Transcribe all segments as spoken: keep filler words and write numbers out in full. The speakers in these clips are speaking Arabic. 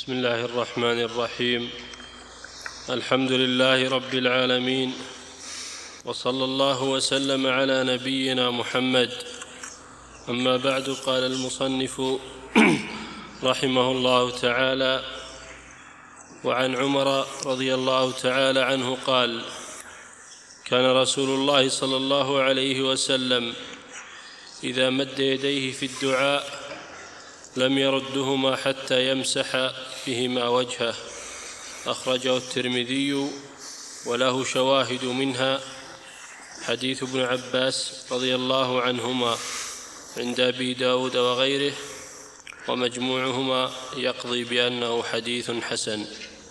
بسم الله الرحمن الرحيم. الحمد لله رب العالمين، وصلى الله وسلم على نبينا محمد. أما بعد، قال المصنف رحمه الله تعالى: وعن عمر رضي الله تعالى عنه قال: كان رسول الله صلى الله عليه وسلم إذا مد يديه في الدعاء لم يردهما حتى يمسح بهما وجهه. أخرجه الترمذي وله شواهد منها حديث ابن عباس رضي الله عنهما عند أبي داود وغيره، ومجموعهما يقضي بأنه حديث حسن.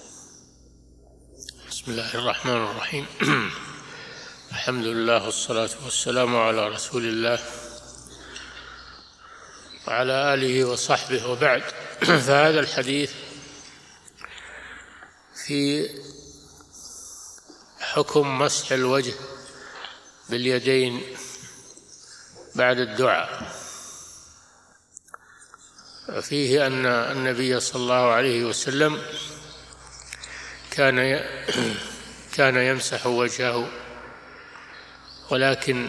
بسم الله الرحمن الرحيم. الحمد لله والصلاة والسلام على رسول الله وعلى آله وصحبه، وبعد. فهذا الحديث في حكم مسح الوجه باليدين بعد الدعاء، فيه أن النبي صلى الله عليه وسلم كان كان يمسح وجهه، ولكن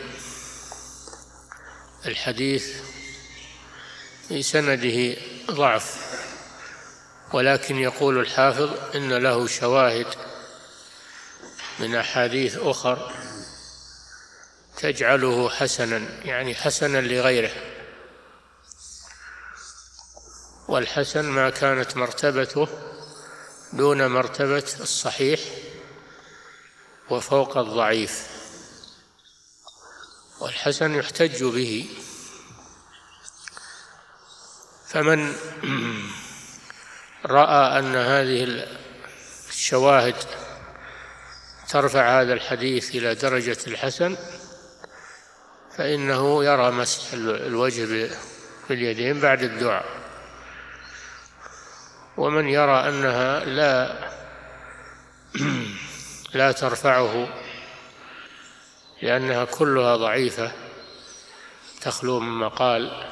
الحديث في سنده ضعف، ولكن يقول الحافظ إن له شواهد من أحاديث أخر تجعله حسنا، يعني حسنا لغيره، والحسن ما كانت مرتبته دون مرتبة الصحيح وفوق الضعيف، والحسن يحتج به. فمن رأى أن هذه الشواهد ترفع هذا الحديث إلى درجة الحسن فإنه يرى مسح الوجه باليدين بعد الدعاء، ومن يرى أنها لا لا ترفعه لأنها كلها ضعيفة تخلو من مقال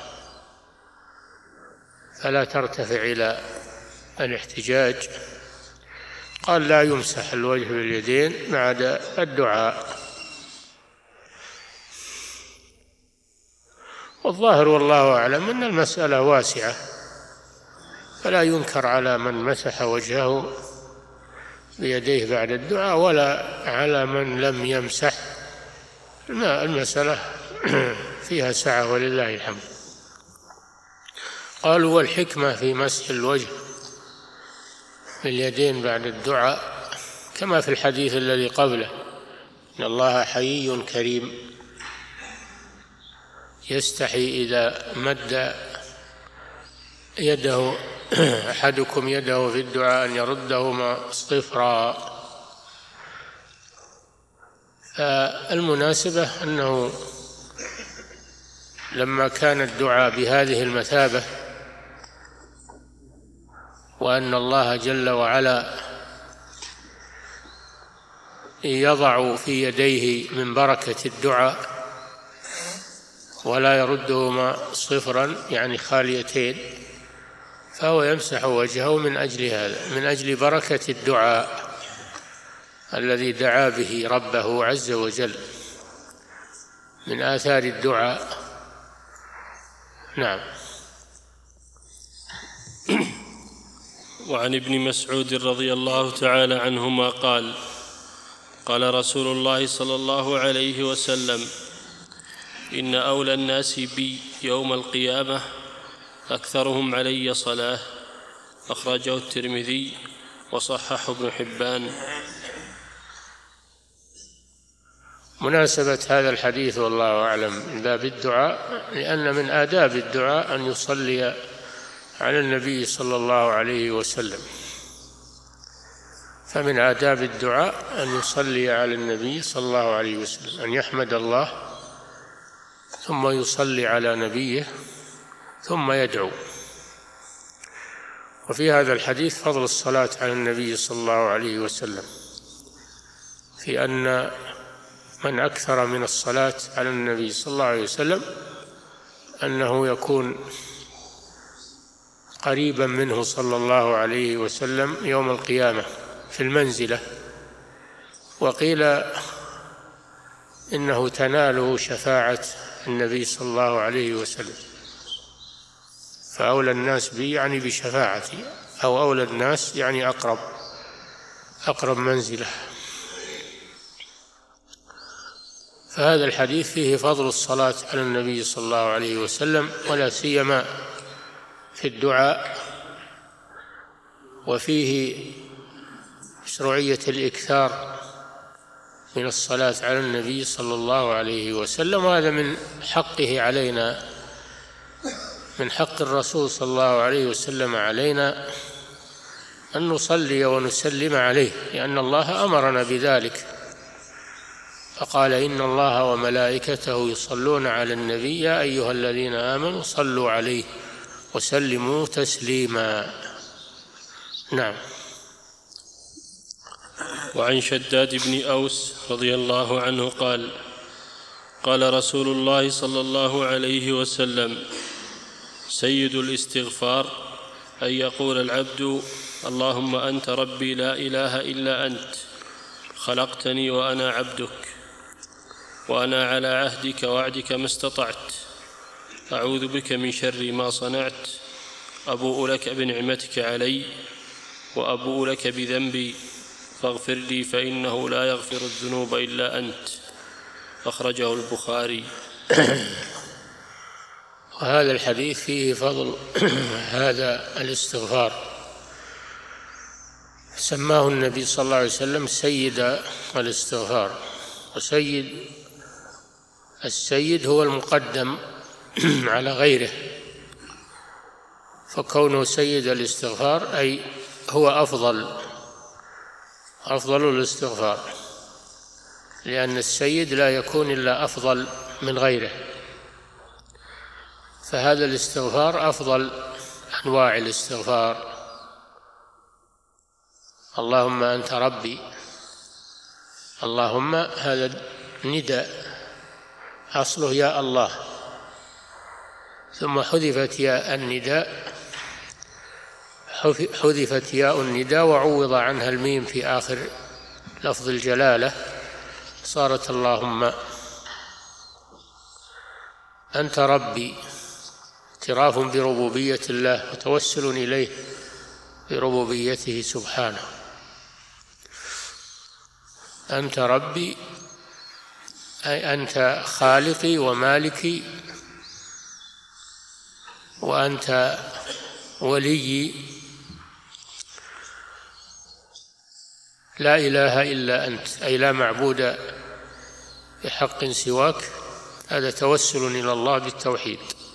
فلا ترتفع إلى الاحتجاج، قال لا يمسح الوجه باليدين بعد الدعاء. والظاهر والله أعلم أن المسألة واسعة، فلا ينكر على من مسح وجهه بيديه بعد الدعاء ولا على من لم يمسح. المسألة فيها سعة ولله الحمد. قالوا: والحكمة في مسح الوجه باليدين بعد الدعاء كما في الحديث الذي قبله: إن الله حيي كريم يستحي إذا مد يده أحدكم يده في الدعاء أن يردهما صفرا. فالمناسبة أنه لما كان الدعاء بهذه المثابة، وأن الله جل وعلا يضع في يديه من بركة الدعاء ولا يردهما صفرا يعني خاليتين، فهو يمسح وجهه من أجل هذا، من أجل بركة الدعاء الذي دعا به ربه عز وجل، من آثار الدعاء. نعم. وعن ابن مسعود رضي الله تعالى عنهما قال: قال رسول الله صلى الله عليه وسلم: إن أولى الناس بي يوم القيامة أكثرهم علي صلاة. أخرجه الترمذي وصححه ابن حبان. مناسبة هذا الحديث والله أعلم من باب الدعاء، لأن من آداب الدعاء أن يصلي على النبي صلى الله عليه وسلم، فمن آداب الدعاء أن يصلي على النبي صلى الله عليه وسلم، أن يحمد الله ثم يصلي على نبيه ثم يدعو. وفي هذا الحديث فضل الصلاة على النبي صلى الله عليه وسلم، في أن من أكثر من الصلاة على النبي صلى الله عليه وسلم أنه يكون قريبا منه صلى الله عليه وسلم يوم القيامة في المنزلة، وقيل إنه تناله شفاعة النبي صلى الله عليه وسلم، فأولى الناس بي يعني بشفاعتي، أو أولى الناس يعني أقرب أقرب منزلة. فهذا الحديث فيه فضل الصلاة على النبي صلى الله عليه وسلم، ولا سيما في الدعاء، وفيه مشروعية الإكثار من الصلاة على النبي صلى الله عليه وسلم، وهذا من حقه علينا، من حق الرسول صلى الله عليه وسلم علينا أن نصلي ونسلم عليه، لأن الله أمرنا بذلك، فقال إن الله وملائكته يصلون على النبي يا أيها الذين آمنوا صلوا عليه وسلموا تسليما. نعم. وعن شداد بن أوس رضي الله عنه قال قال رسول الله صلى الله عليه وسلم: سيد الاستغفار أن يقول العبد: اللهم أنت ربي لا إله إلا أنت، خلقتني وأنا عبدك، وأنا على عهدك وعدك ما استطعت، أعوذ بك من شر ما صنعت، أبوء لك بنعمتك علي وأبوء لك بذنبي، فاغفر لي فإنه لا يغفر الذنوب إلا أنت. أخرجه البخاري. وهذا الحديث فيه فضل هذا الاستغفار، سماه النبي صلى الله عليه وسلم سيد الاستغفار. وسيد السيد هو المقدم على غيره، فكونه سيد الاستغفار أي هو أفضل أفضل الاستغفار، لأن السيد لا يكون إلا أفضل من غيره، فهذا الاستغفار أفضل أنواع الاستغفار. اللهم أنت ربي، اللهم هذا نداء أصله يا الله، ثم حذفت ياء النداء حذفت ياء النداء وعوض عنها الميم في آخر لفظ الجلالة، صارت اللهم. أنت ربي اعتراف بربوبية الله وتوسل إليه بربوبيته سبحانه. أنت ربي أي أنت خالقي ومالكي، وأنت وليي، لا إله إلا أنت أي لا معبود بحق سواك. هذا توسل إلى الله بالتوحيد.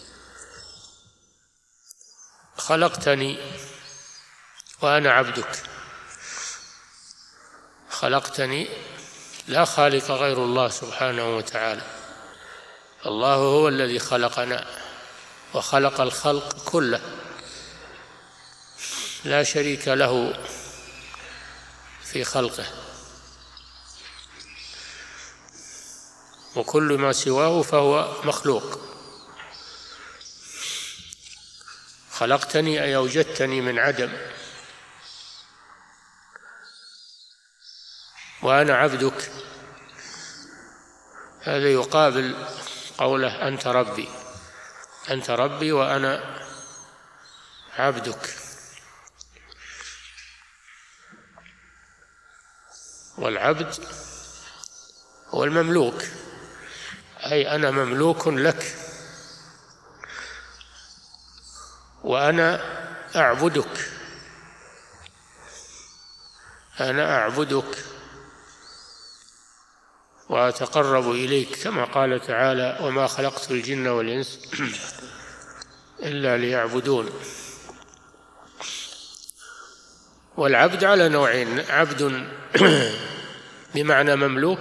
خلقتني وأنا عبدك، خلقتني لا خالق غير الله سبحانه وتعالى، الله هو الذي خلقنا وخلق الخلق كله، لا شريك له في خلقه، وكل ما سواه فهو مخلوق. خلقتني أي أوجدتني من عدم، وأنا عبدك، هذا يقابل قوله أنت ربي، أنت ربي وأنا عبدك. والعبد هو المملوك، أي أنا مملوك لك وأنا أعبدك، أنا أعبدك وأتقرب إليك، كما قال تعالى: وما خلقت الجن والإنس إلا ليعبدون. والعبد على نوعين: عبد بمعنى مملوك،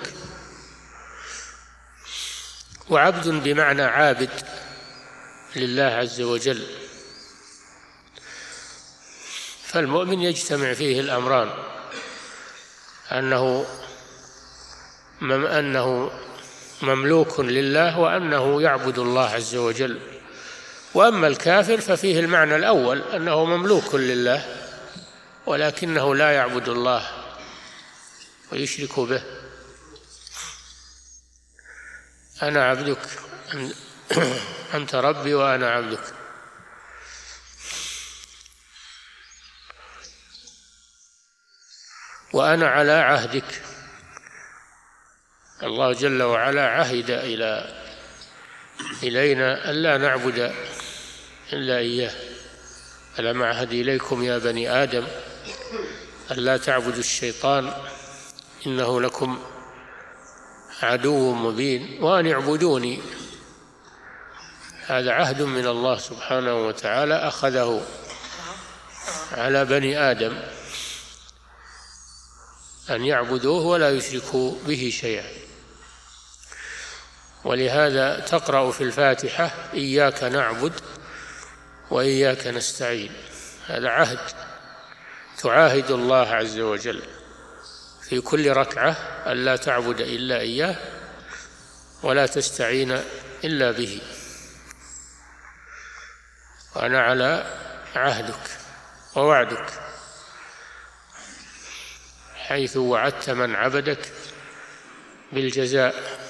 وعبد بمعنى عابد لله عز وجل. فالمؤمن يجتمع فيه الأمران، أنه أنه مملوك لله، وأنه يعبد الله عز وجل وأما الكافر ففيه المعنى الأول أنه مملوك لله ولكنه لا يعبد الله ويشرك به. أنا عبدك أنت ربي وأنا عبدك. وأنا على عهدك. الله جل وعلا عهد إلى إلينا ألا نعبد إلا إياه. ألم أعهد إليكم يا بني آدم ألا تعبدوا الشيطان إنه لكم عدو مبين وأن اعبدوني. هذا عهد من الله سبحانه وتعالى أخذه على بني آدم أن يعبدوه ولا يشركوا به شيئا. ولهذا تقرأ في الفاتحة إياك نعبد وإياك نستعين. هذا عهد تعاهد الله عز وجل في كل ركعة ألا تعبد إلا إياه ولا تستعين إلا به. وأنا على عهدك ووعدك حيث وعدت من عبدك بالجزاء.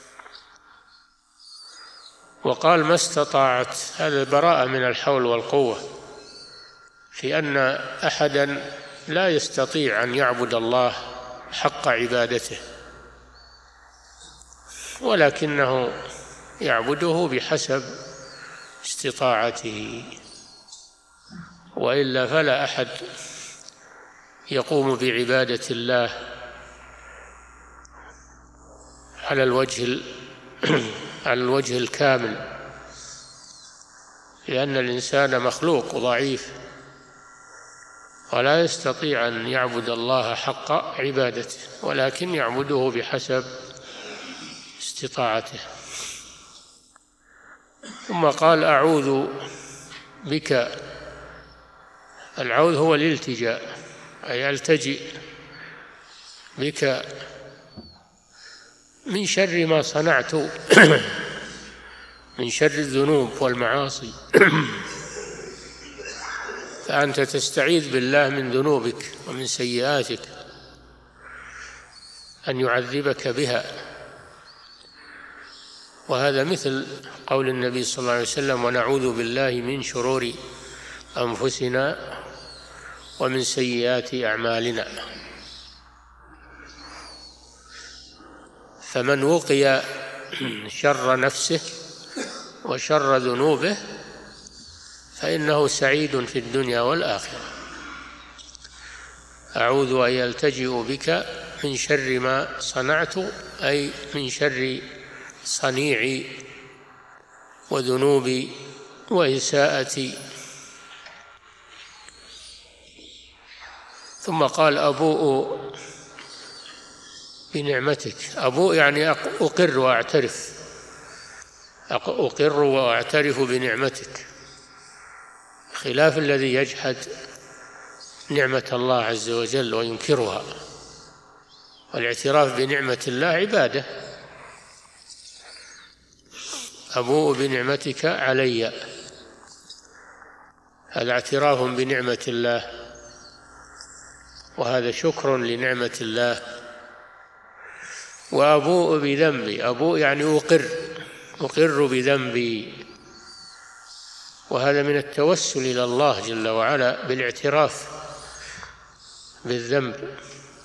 وقال ما استطاعت. هذا براءة من الحول والقوة في أن أحدا لا يستطيع أن يعبد الله حق عبادته ولكنه يعبده بحسب استطاعته، وإلا فلا أحد يقوم بعبادة الله على الوجه على الوجه الكامل، لأن الإنسان مخلوق ضعيف ولا يستطيع أن يعبد الله حق عبادته، ولكن يعبده بحسب استطاعته. ثم قال أعوذ بك. العوذ هو الالتجاء، أي ألتجئ بك من شر ما صنعت من شر الذنوب والمعاصي. فأنت تستعيذ بالله من ذنوبك ومن سيئاتك أن يعذبك بها. وهذا مثل قول النبي صلى الله عليه وسلم ونعوذ بالله من شرور أنفسنا ومن سيئات أعمالنا. فمن وقي شر نفسه وشر ذنوبه فإنه سعيد في الدنيا والآخرة. أعوذ أن يلتجئ بك من شر ما صنعت، أي من شر صنيعي وذنوبي وإساءتي. ثم قال أبوء بنعمتك. أبوء يعني أقر وأعترف، أقر وأعترف بنعمتك، خلاف الذي يجحد نعمة الله عز وجل وينكرها. والاعتراف بنعمة الله عبادة. أبوء بنعمتك علي، هذا اعتراف بنعمة الله، وهذا شكر لنعمة الله. وأبوء بذنبي. أبوء يعني أقر أقر بذنبي، وهذا من التوسل إلى الله جل وعلا بالاعتراف بالذنب،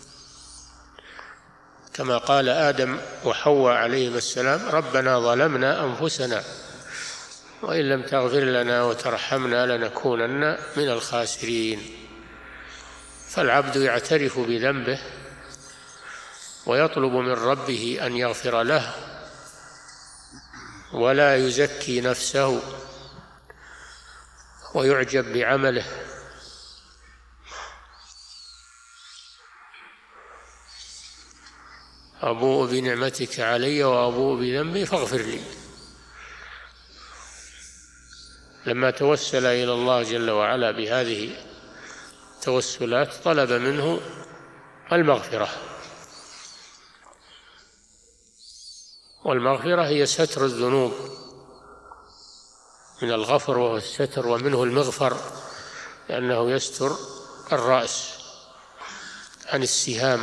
كما قال آدم وحواء عليهما السلام ربنا ظلمنا أنفسنا وإن لم تغفر لنا وترحمنا لنكونن من الخاسرين. فالعبد يعترف بذنبه ويطلب من ربه أن يغفر له ولا يزكي نفسه ويعجب بعمله. أبوء بنعمتك علي وأبوء بذنبي فاغفر لي. لما توسل إلى الله جل وعلا بهذه التوسلات طلب منه المغفرة، والمغفرة هي ستر الذنوب من الغفر وهو الستر، ومنه المغفر لأنه يستر الرأس عن السهام.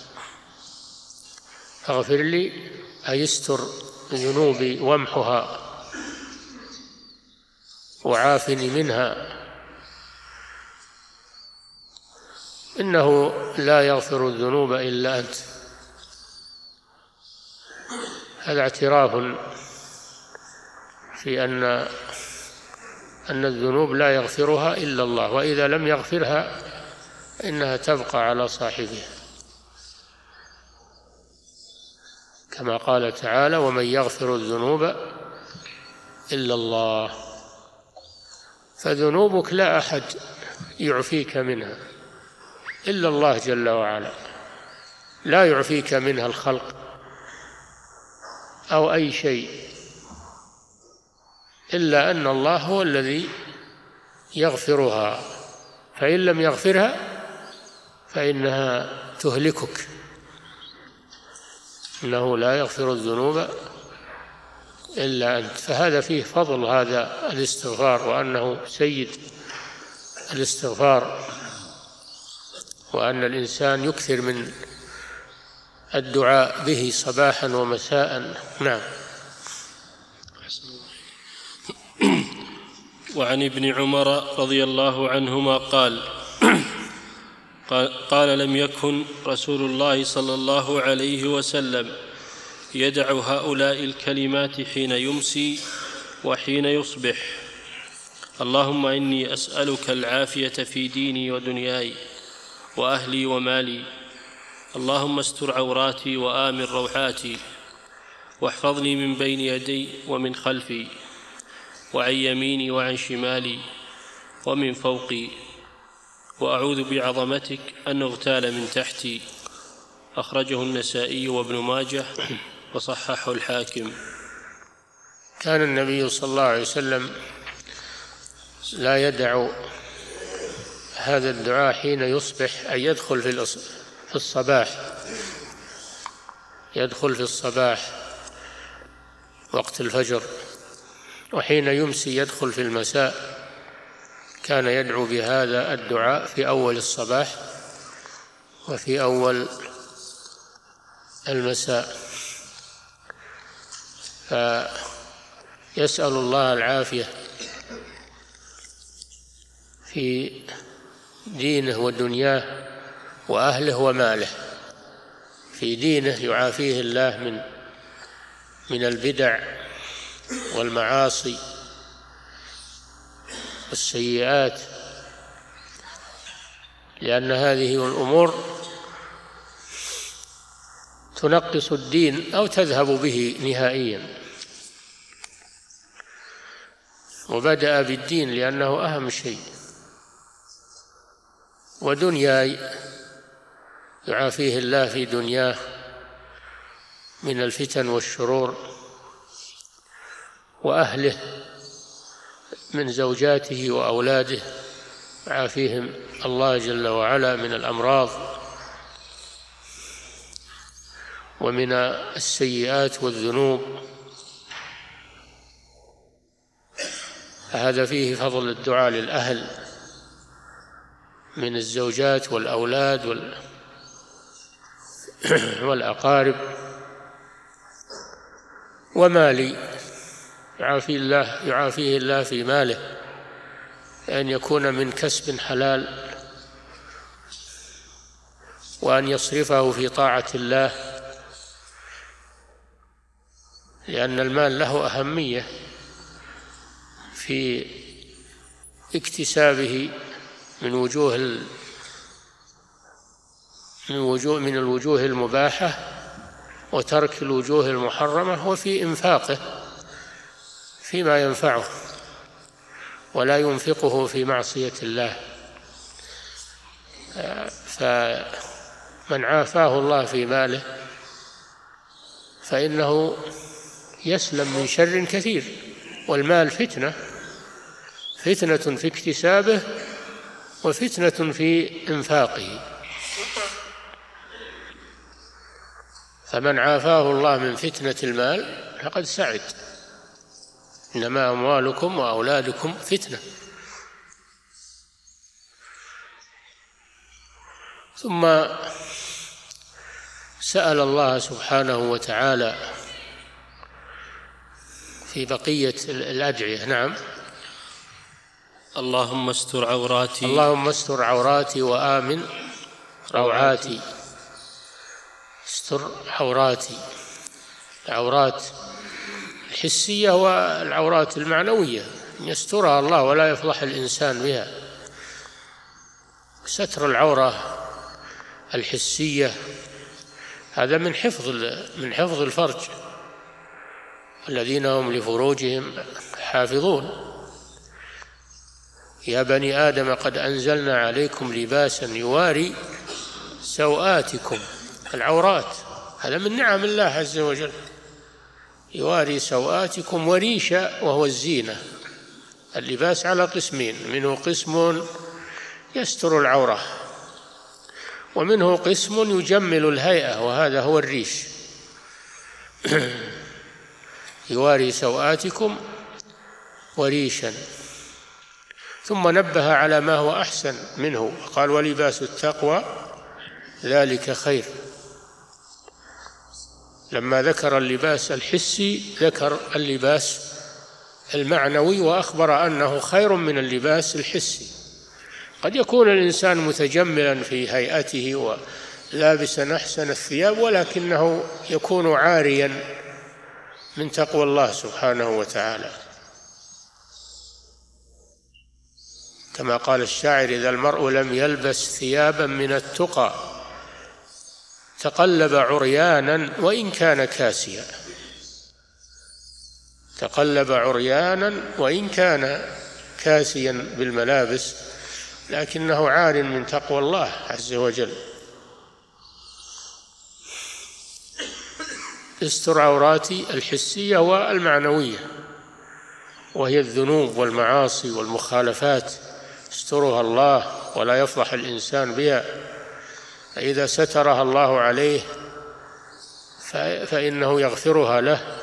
فاغفر لي أي يستر ذنوبي وامحها وعافني منها، إنه لا يغفر الذنوب إلا أنت. هذا اعتراف في أن أن الذنوب لا يغفرها إلا الله، وإذا لم يغفرها إنها تبقى على صاحبها، كما قال تعالى: ومن يغفر الذنوب إلا الله. فذنوبك لا أحد يعفيك منها إلا الله جل وعلا، لا يعفيك منها الخلق أو أي شيء، إلا أن الله هو الذي يغفرها، فإن لم يغفرها فإنها تهلكك. إنه لا يغفر الذنوب إلا أنت. فهذا فيه فضل هذا الاستغفار، وأنه سيد الاستغفار، وأن الإنسان يكثر من الدعاء به صباحا ومساء. نعم. وعن ابن عمر رضي الله عنهما قال قال لم يكن رسول الله صلى الله عليه وسلم يدع هؤلاء الكلمات حين يمسي وحين يصبح: اللهم إني أسألك العافية في ديني ودنياي وأهلي ومالي، اللهم استر عوراتي وآمن روحاتي، واحفظني من بين يدي ومن خلفي، وعن يميني وعن شمالي ومن فوقي، وأعوذ بعظمتك أن أغتال من تحتي. أخرجه النسائي وابن ماجه وصححه الحاكم. كان النبي صلى الله عليه وسلم لا يدع هذا الدعاء حين يصبح، أي يدخل في الصباح، يدخل في الصباح وقت الفجر، وحين يمسي يدخل في المساء. كان يدعو بهذا الدعاء في أول الصباح وفي أول المساء، فيسأل الله العافية في دينه ودنياه وأهله وماله. في دينه يعافيه الله من من البدع والمعاصي والسيئات، لأن هذه الأمور تنقص الدين أو تذهب به نهائيا. وبدأ بالدين لأنه أهم شيء. ودنياي يعافيه الله في دنياه من الفتن والشرور، وأهله من زوجاته وأولاده يعافيهم الله جل وعلا من الأمراض ومن السيئات والذنوب. هذا فيه فضل الدعاء للأهل من الزوجات والأولاد والأقارب. ومالي يعافيه الله يعافيه الله في ماله، أن يكون من كسب حلال، وأن يصرفه في طاعة الله، لأن المال له أهمية في اكتسابه من وجوه من وجوه من الوجوه المباحة، وترك الوجوه المحرمة، وفي إنفاقه فيما ينفعه، ولا ينفقه في معصية الله. فمن عافاه الله في ماله فإنه يسلم من شر كثير. والمال فتنة فتنة في اكتسابه وفتنة في إنفاقه. فمن عافاه الله من فتنة المال فقد سعد، إنما أموالكم وأولادكم فتنة. ثم سأل الله سبحانه وتعالى في بقية الأدعية. نعم. اللهم استر عوراتي اللهم استر عوراتي وآمن روعاتي. استر عوراتي، العورات الحسية والعورات المعنوية يسترها الله ولا يفضح الإنسان بها. ستر العورة الحسية هذا من حفظ من حفظ الفرج، الذين هم لفروجهم حافظون. يا بني آدم قد أنزلنا عليكم لباسا يواري سوآتكم، العورات هذا من نعم الله عز وجل. يواري سوآتكم وريشا وهو الزينة. اللباس على قسمين، منه قسم يستر العورة ومنه قسم يجمل الهيئة وهذا هو الريش. يواري سوآتكم وريشا. ثم نبه على ما هو أحسن منه، قال ولباس التقوى ذلك خير. لما ذكر اللباس الحسي ذكر اللباس المعنوي وأخبر أنه خير من اللباس الحسي. قد يكون الإنسان متجملا في هيئته ولابسا أحسن الثياب ولكنه يكون عاريا من تقوى الله سبحانه وتعالى، كما قال الشاعر: إذا المرء لم يلبس ثيابا من التقى تقلب عريانا وإن كان كاسيا. تقلب عريانا وإن كان كاسيا بالملابس لكنه عار من تقوى الله عز وجل. استر عوراتي الحسية والمعنوية، وهي الذنوب والمعاصي والمخالفات يسترها الله ولا يفضح الإنسان بها. فإذا سترها الله عليه فإنه يغفرها له،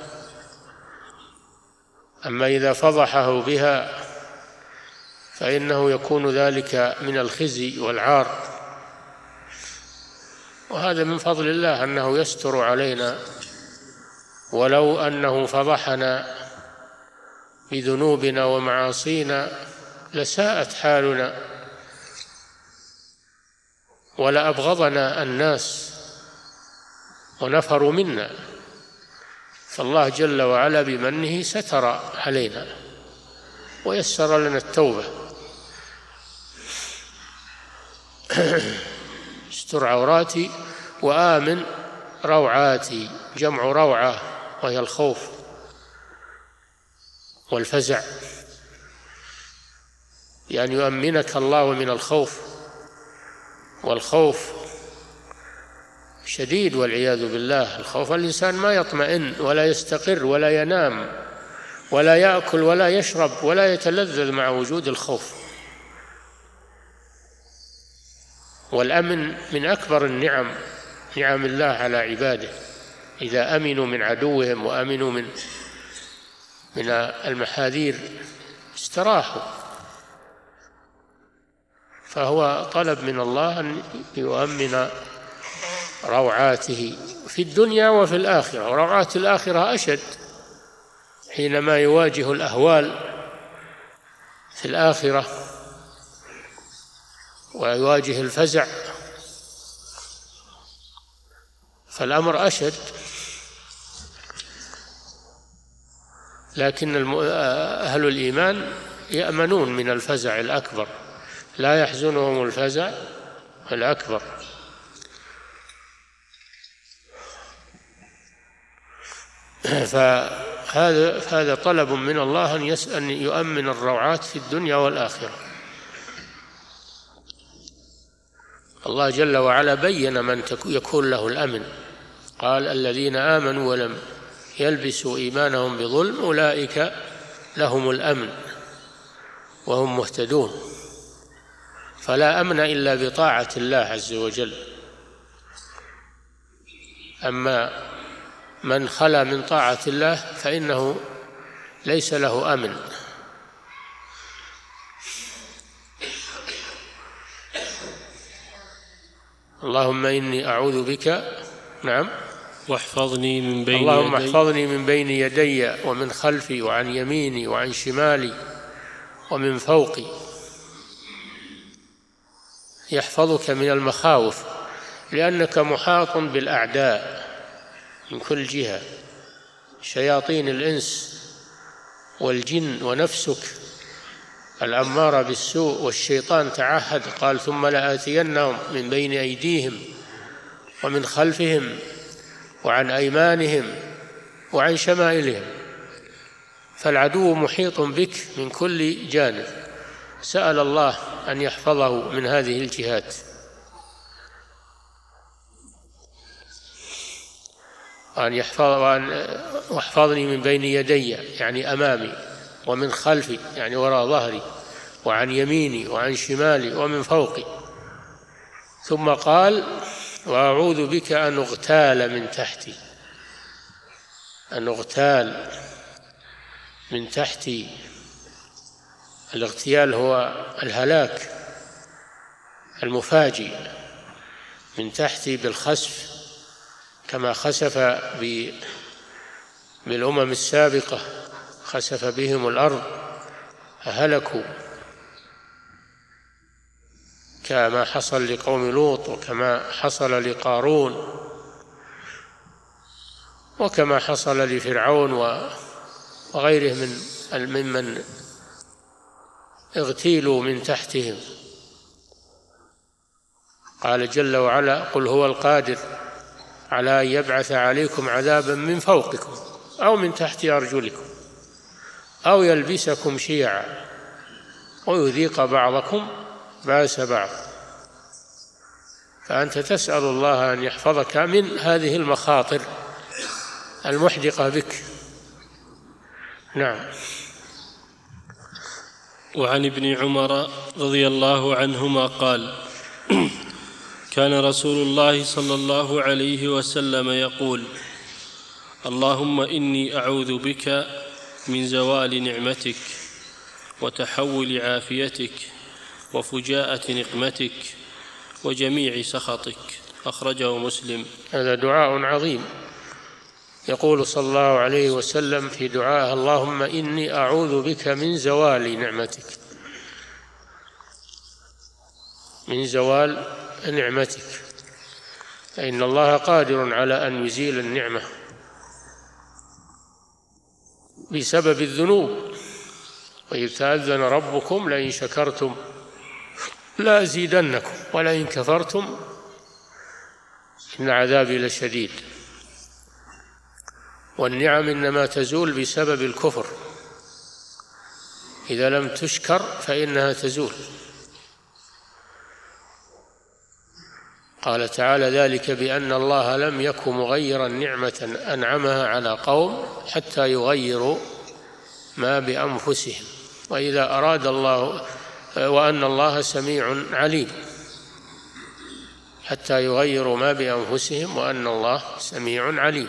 أما إذا فضحه بها فإنه يكون ذلك من الخزي والعار. وهذا من فضل الله أنه يستر علينا، ولو أنه فضحنا بذنوبنا ومعاصينا لساءت حالنا ولأبغضنا الناس ونفروا منا. فالله جل وعلا بمنه ستر علينا ويسر لنا التوبة. استر عوراتي وآمن روعاتي، جمع روعة وهي الخوف والفزع، يعني يؤمنك الله من الخوف، والخوف شديد والعياذ بالله. الخوف الإنسان ما يطمئن ولا يستقر ولا ينام ولا يأكل ولا يشرب ولا يتلذذ مع وجود الخوف. والأمن من أكبر النعم، نعم الله على عباده. إذا أمنوا من عدوهم وأمنوا من من المحاذير استراحوا. فهو طلب من الله أن يؤمن روعاته في الدنيا وفي الآخرة. وروعات الآخرة أشد، حينما يواجه الأهوال في الآخرة ويواجه الفزع فالأمر أشد. لكن أهل الإيمان يأمنون من الفزع الأكبر، لا يحزنهم الفزع الأكبر. فهذا هذا طلب من الله أن أن يؤمن الروعات في الدنيا والآخرة. الله جل وعلا بين من يكون له الأمن، قال: الذين آمنوا ولم يلبسوا إيمانهم بظلم أولئك لهم الأمن وهم مهتدون. فلا أمن إلا بطاعة الله عز وجل. أما من خلا من طاعة الله فإنه ليس له أمن. اللهم إني أعوذ بك نعم واحفظني من بين اللهم يدي احفظني من بين يدي ومن خلفي وعن يميني وعن شمالي ومن فوقي. يحفظك من المخاوف، لأنك محاط بالأعداء من كل جهة، شياطين الإنس والجن ونفسك الأمارة بالسوء، والشيطان تعهد قال ثم لآتينهم من بين أيديهم ومن خلفهم وعن أيمانهم وعن شمائلهم. فالعدو محيط بك من كل جانب. سأل الله أن يحفظه من هذه الجهات. وأن يحفظ وأن واحفظني من بين يدي يعني أمامي، ومن خلفي يعني وراء ظهري، وعن يميني وعن شمالي ومن فوقي. ثم قال وأعوذ بك أن أغتال من تحتي، أن أغتال من تحتي. الاغتيال هو الهلاك المفاجئ من تحتي بالخسف، كما خسف بالأمم السابقة، خسف بهم الأرض فهلكوا، كما حصل لقوم لوط، وكما حصل لقارون، وكما حصل لفرعون وغيره من ممن اغتيلوا من تحتهم. قال جل وعلا قل هو القادر على أن يبعث عليكم عذابا من فوقكم أو من تحت أرجلكم أو يلبسكم شيعا ويذيق بعضكم بأس بعض. فأنت تسأل الله أن يحفظك من هذه المخاطر المحدقة بك. نعم. وعن ابن عمر رضي الله عنهما قال كان رسول الله صلى الله عليه وسلم يقول اللهم إني أعوذ بك من زوال نعمتك وتحول عافيتك وفجاءة نقمتك وجميع سخطك. أخرجه مسلم. هذا دعاء عظيم. يقول صلى الله عليه وسلم في دعائه اللهم إني أعوذ بك من زوال نعمتك، من زوال نعمتك، فإن الله قادر على أن يزيل النعمة بسبب الذنوب. وإذ تأذن ربكم لئن شكرتم لأزيدنكم ولئن كفرتم إن عذابي لشديد. والنعم إنما تزول بسبب الكفر، إذا لم تشكر فإنها تزول. قال تعالى ذلك بأن الله لم يكن مغيرا نعمة أنعمها على قوم حتى يغيروا ما بأنفسهم، وإذا أراد الله وأن الله سميع عليم، حتى يغيروا ما بأنفسهم وأن الله سميع عليم.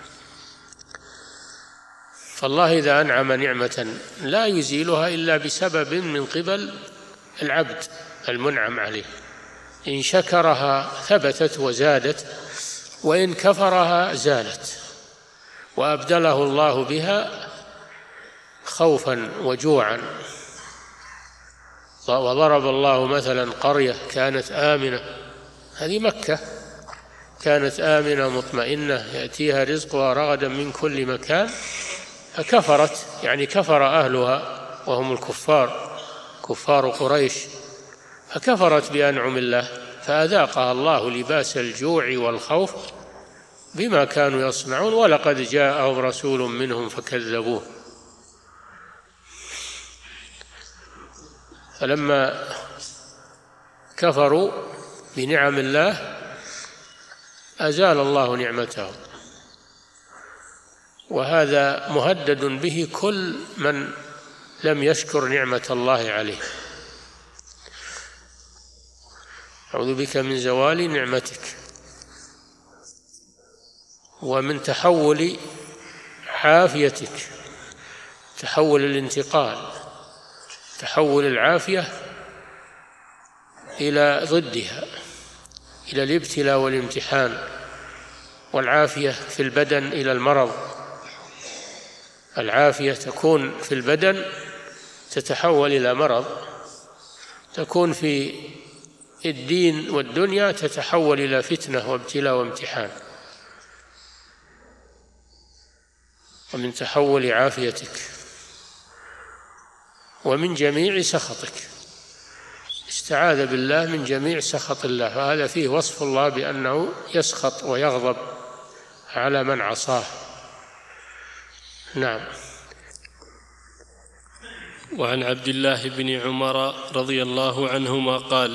فالله إذا أنعم نعمة لا يزيلها إلا بسبب من قبل العبد المنعم عليه. إن شكرها ثبتت وزادت، وإن كفرها زالت، وأبدله الله بها خوفا وجوعا. وضرب الله مثلا قرية كانت آمنة، هذه مكة، كانت آمنة مطمئنة يأتيها رزقها رغدا من كل مكان، فكفرت، يعني كفر أهلها وهم الكفار، كفار قريش، فكفرت بأنعم الله فأذاقها الله لباس الجوع والخوف بما كانوا يصنعون، ولقد جاءهم رسول منهم فكذبوه. فلما كفروا بنعم الله أزال الله نعمتهم، وهذا مهدد به كل من لم يشكر نعمة الله عليه. أعوذ بك من زوال نعمتك ومن تحول عافيتك. تحول الانتقال، تحول العافية إلى ضدها، إلى الابتلاء والامتحان، والعافية في البدن إلى المرض. العافية تكون في البدن تتحول إلى مرض، تكون في الدين والدنيا تتحول إلى فتنة وابتلاء وامتحان. ومن تحول عافيتك ومن جميع سخطك، استعاذ بالله من جميع سخط الله، فهذا فيه وصف الله بأنه يسخط ويغضب على من عصاه. نعم. وعن عبد الله بن عمر رضي الله عنهما قال: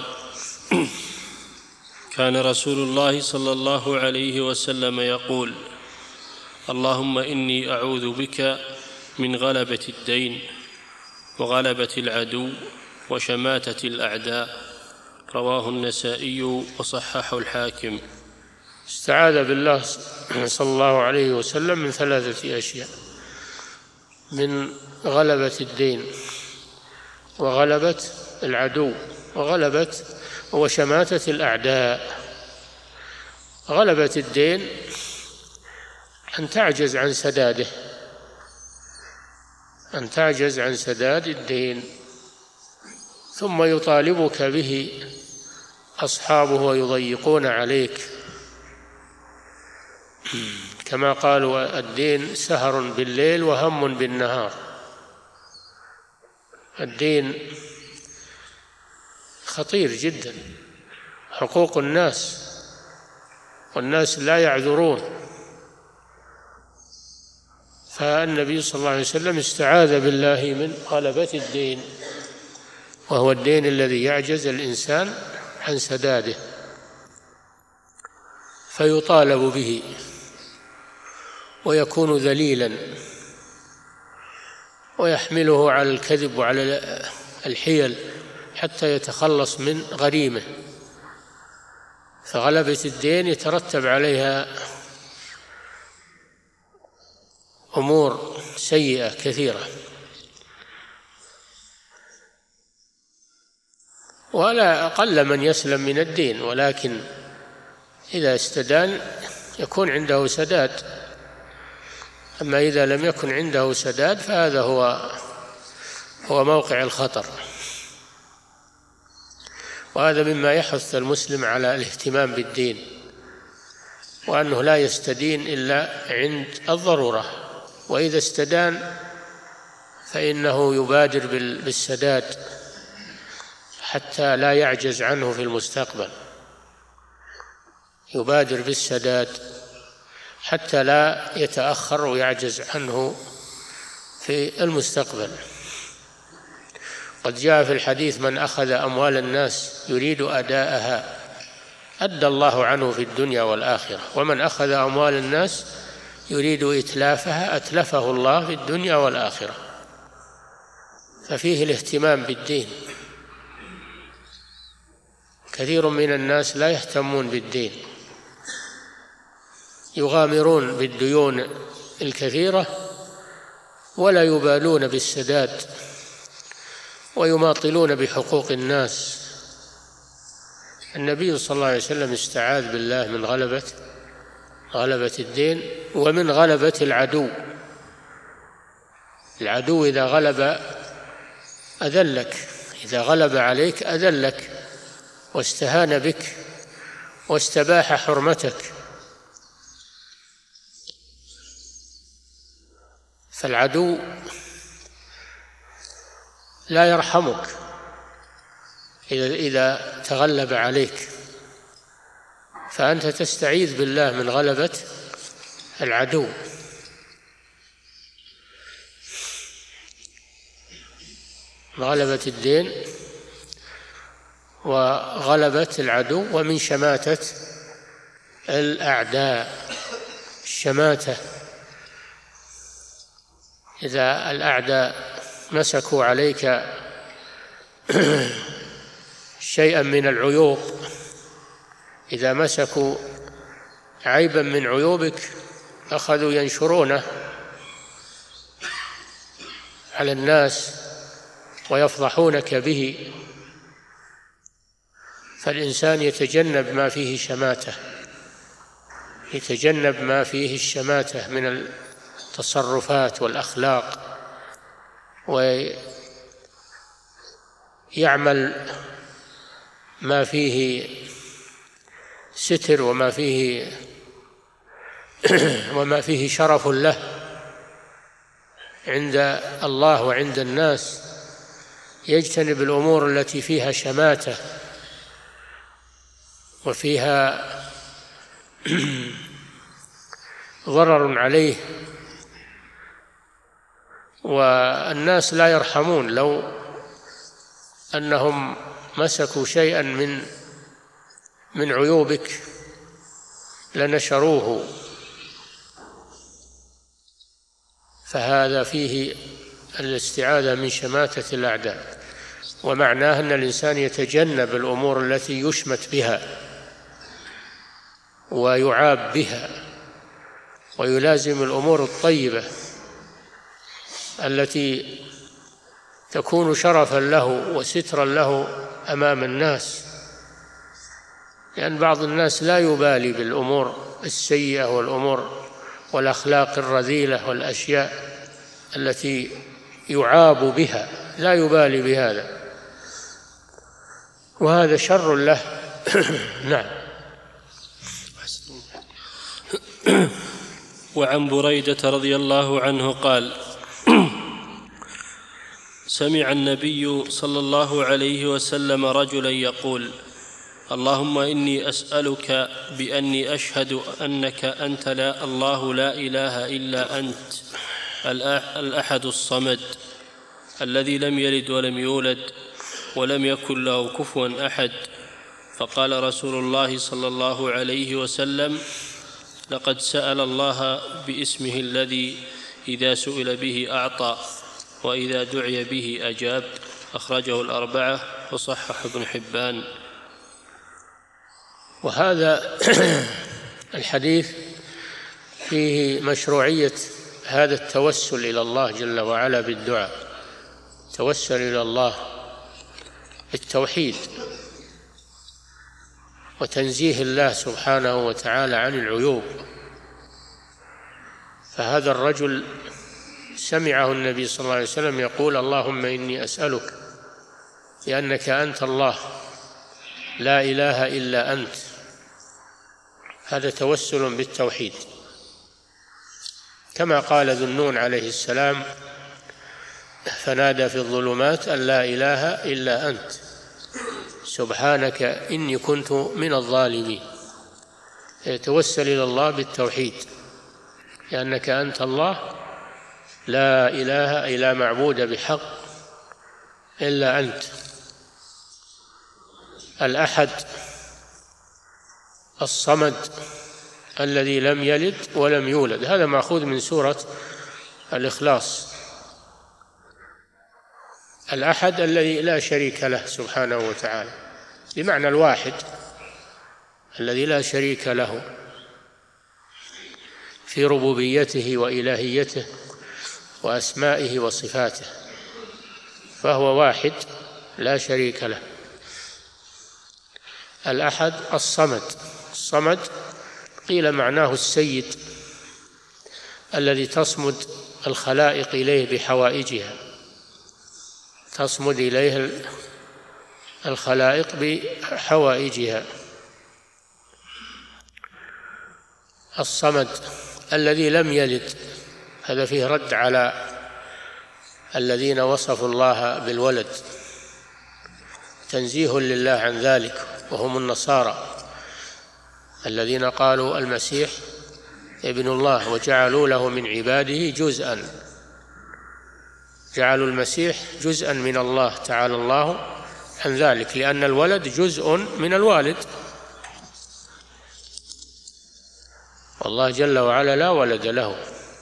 كان رسول الله صلى الله عليه وسلم يقول: اللهم إني أعوذ بك من غلبة الدين وغلبة العدو وشماتة الأعداء. رواه النسائي وصححه الحاكم. استعاذ بالله صلى الله عليه وسلم من ثلاثة أشياء: من غلبة الدين وغلبة العدو وغلبة وشماتة الأعداء. غلبة الدين أن تعجز عن سداده، أن تعجز عن سداد الدين، ثم يطالبك به أصحابه ويضيقون عليك، كما قالوا: الدين سهر بالليل وهم بالنهار. الدين خطير جدا، حقوق الناس، والناس لا يعذرون. فالنبي صلى الله عليه وسلم استعاذ بالله من غلبة الدين، وهو الدين الذي يعجز الإنسان عن سداده فيطالب به ويكون ذليلا، ويحمله على الكذب وعلى الحيل حتى يتخلص من غريمه. فغلبة الدين يترتب عليها أمور سيئة كثيرة، ولا أقل من يسلم من الدين، ولكن إذا استدان يكون عنده سداد. أما إذا لم يكن عنده سداد فهذا هو هو موقع الخطر. وهذا مما يحث المسلم على الاهتمام بالدين، وأنه لا يستدين إلا عند الضرورة، وإذا استدان فإنه يبادر بالسداد حتى لا يعجز عنه في المستقبل، يبادر بالسداد حتى لا يتأخر ويعجز عنه في المستقبل. قد جاء في الحديث: من أخذ أموال الناس يريد أداءها أدى الله عنه في الدنيا والآخرة، ومن أخذ أموال الناس يريد إتلافها أتلفه الله في الدنيا والآخرة. ففيه الاهتمام بالدين. كثير من الناس لا يهتمون بالدين، يغامرون بالديون الكثيرة ولا يبالون بالسداد، ويماطلون بحقوق الناس. النبي صلى الله عليه وسلم استعاذ بالله من غلبة غلبة الدين ومن غلبة العدو. العدو إذا غلب أذلك، إذا غلب عليك أذلك واستهان بك واستباح حرمتك. فالعدو لا يرحمك إذا إذا تغلب عليك، فأنت تستعيذ بالله من غلبة العدو. غلبة الدين وغلبة العدو ومن شماتة الأعداء. الشماتة إذا الأعداء مسكوا عليك شيئا من العيوب، إذا مسكوا عيبا من عيوبك أخذوا ينشرونه على الناس ويفضحونك به، فالإنسان يتجنب ما فيه شماتة، يتجنب ما فيه الشماتة من التصرفات والأخلاق، ويعمل ما فيه ستر وما فيه وما فيه شرف له عند الله وعند الناس، يجتنب الأمور التي فيها شماتة وفيها ضرر عليه. والناس لا يرحمون، لو أنهم مسكوا شيئا من من عيوبك لنشروه، فهذا فيه الاستعاذة من شماتة الأعداء، ومعناه أن الإنسان يتجنب الأمور التي يشمت بها ويعاب بها، ويلازم الأمور الطيبة التي تكون شرفا له وسترا له أمام الناس، لأن بعض الناس لا يبالي بالأمور السيئة والأمور والأخلاق الرذيلة والأشياء التي يعاب بها، لا يبالي بهذا، وهذا شر له. نعم. وعن بريدة رضي الله عنه قال: سمع النبي صلى الله عليه وسلم رجلا يقول: اللهم إني أسألك بأني أشهد أنك أنت لا الله لا إله إلا أنت الأحد الصمد الذي لم يلد ولم يولد ولم يكن له كفوا أحد. فقال رسول الله صلى الله عليه وسلم: لقد سأل الله باسمه الذي إذا سئل به أعطى وإذا دعي به أجاب. أخرجه الأربعة وصححه ابن حبان. وهذا الحديث فيه مشروعية هذا التوسل إلى الله جل وعلا بالدعاء، توسل إلى الله بالتوحيد وتنزيه الله سبحانه وتعالى عن العيوب. فهذا الرجل سمعه النبي صلى الله عليه وسلم يقول: اللهم إني أسألك بأنك أنت الله لا إله إلا أنت. هذا توسل بالتوحيد، كما قال ذو النون عليه السلام: فنادى في الظلمات أن لا إله إلا أنت سبحانك إني كنت من الظالمين. يتوسل إلى الله بالتوحيد، لأنك أنت الله لا إله أي لا معبود بحق إلا أنت، الأحد الصمد الذي لم يلد ولم يولد. هذا مأخوذ من سورة الإخلاص. الأحد الذي لا شريك له سبحانه وتعالى، بمعنى الواحد الذي لا شريك له في ربوبيته وإلهيته وأسمائه وصفاته، فهو واحد لا شريك له. الأحد الصمد. الصمد قيل معناه السيد الذي تصمد الخلائق إليه بحوائجها، تصمد إليه الخلائق بحوائجها. الصمد الذي لم يلد، هذا فيه رد على الذين وصفوا الله بالولد، تنزيه لله عن ذلك، وهم النصارى الذين قالوا المسيح ابن الله وجعلوا له من عباده جزءا، جعلوا المسيح جزءا من الله تعالى الله عن ذلك، لأن الولد جزء من الوالد، والله جل وعلا لا ولد له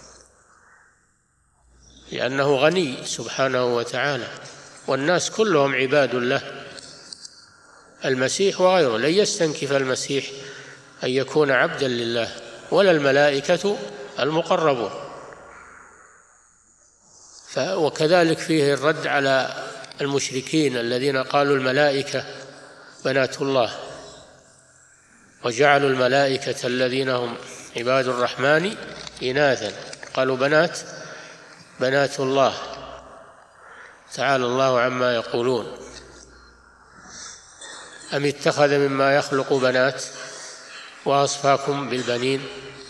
لأنه غني سبحانه وتعالى، والناس كلهم عباد له، المسيح وغيره. لن يستنكف المسيح أن يكون عبدا لله، ولا الملائكة المقربون. وكذلك فيه الرد على المشركين الذين قالوا الملائكة بنات الله، وجعلوا الملائكة الذين هم عباد الرحمن إناثا، قالوا بنات بنات الله، تعالى الله عما يقولون. أم اتخذ مما يخلق بنات وأصفاكم بالبنين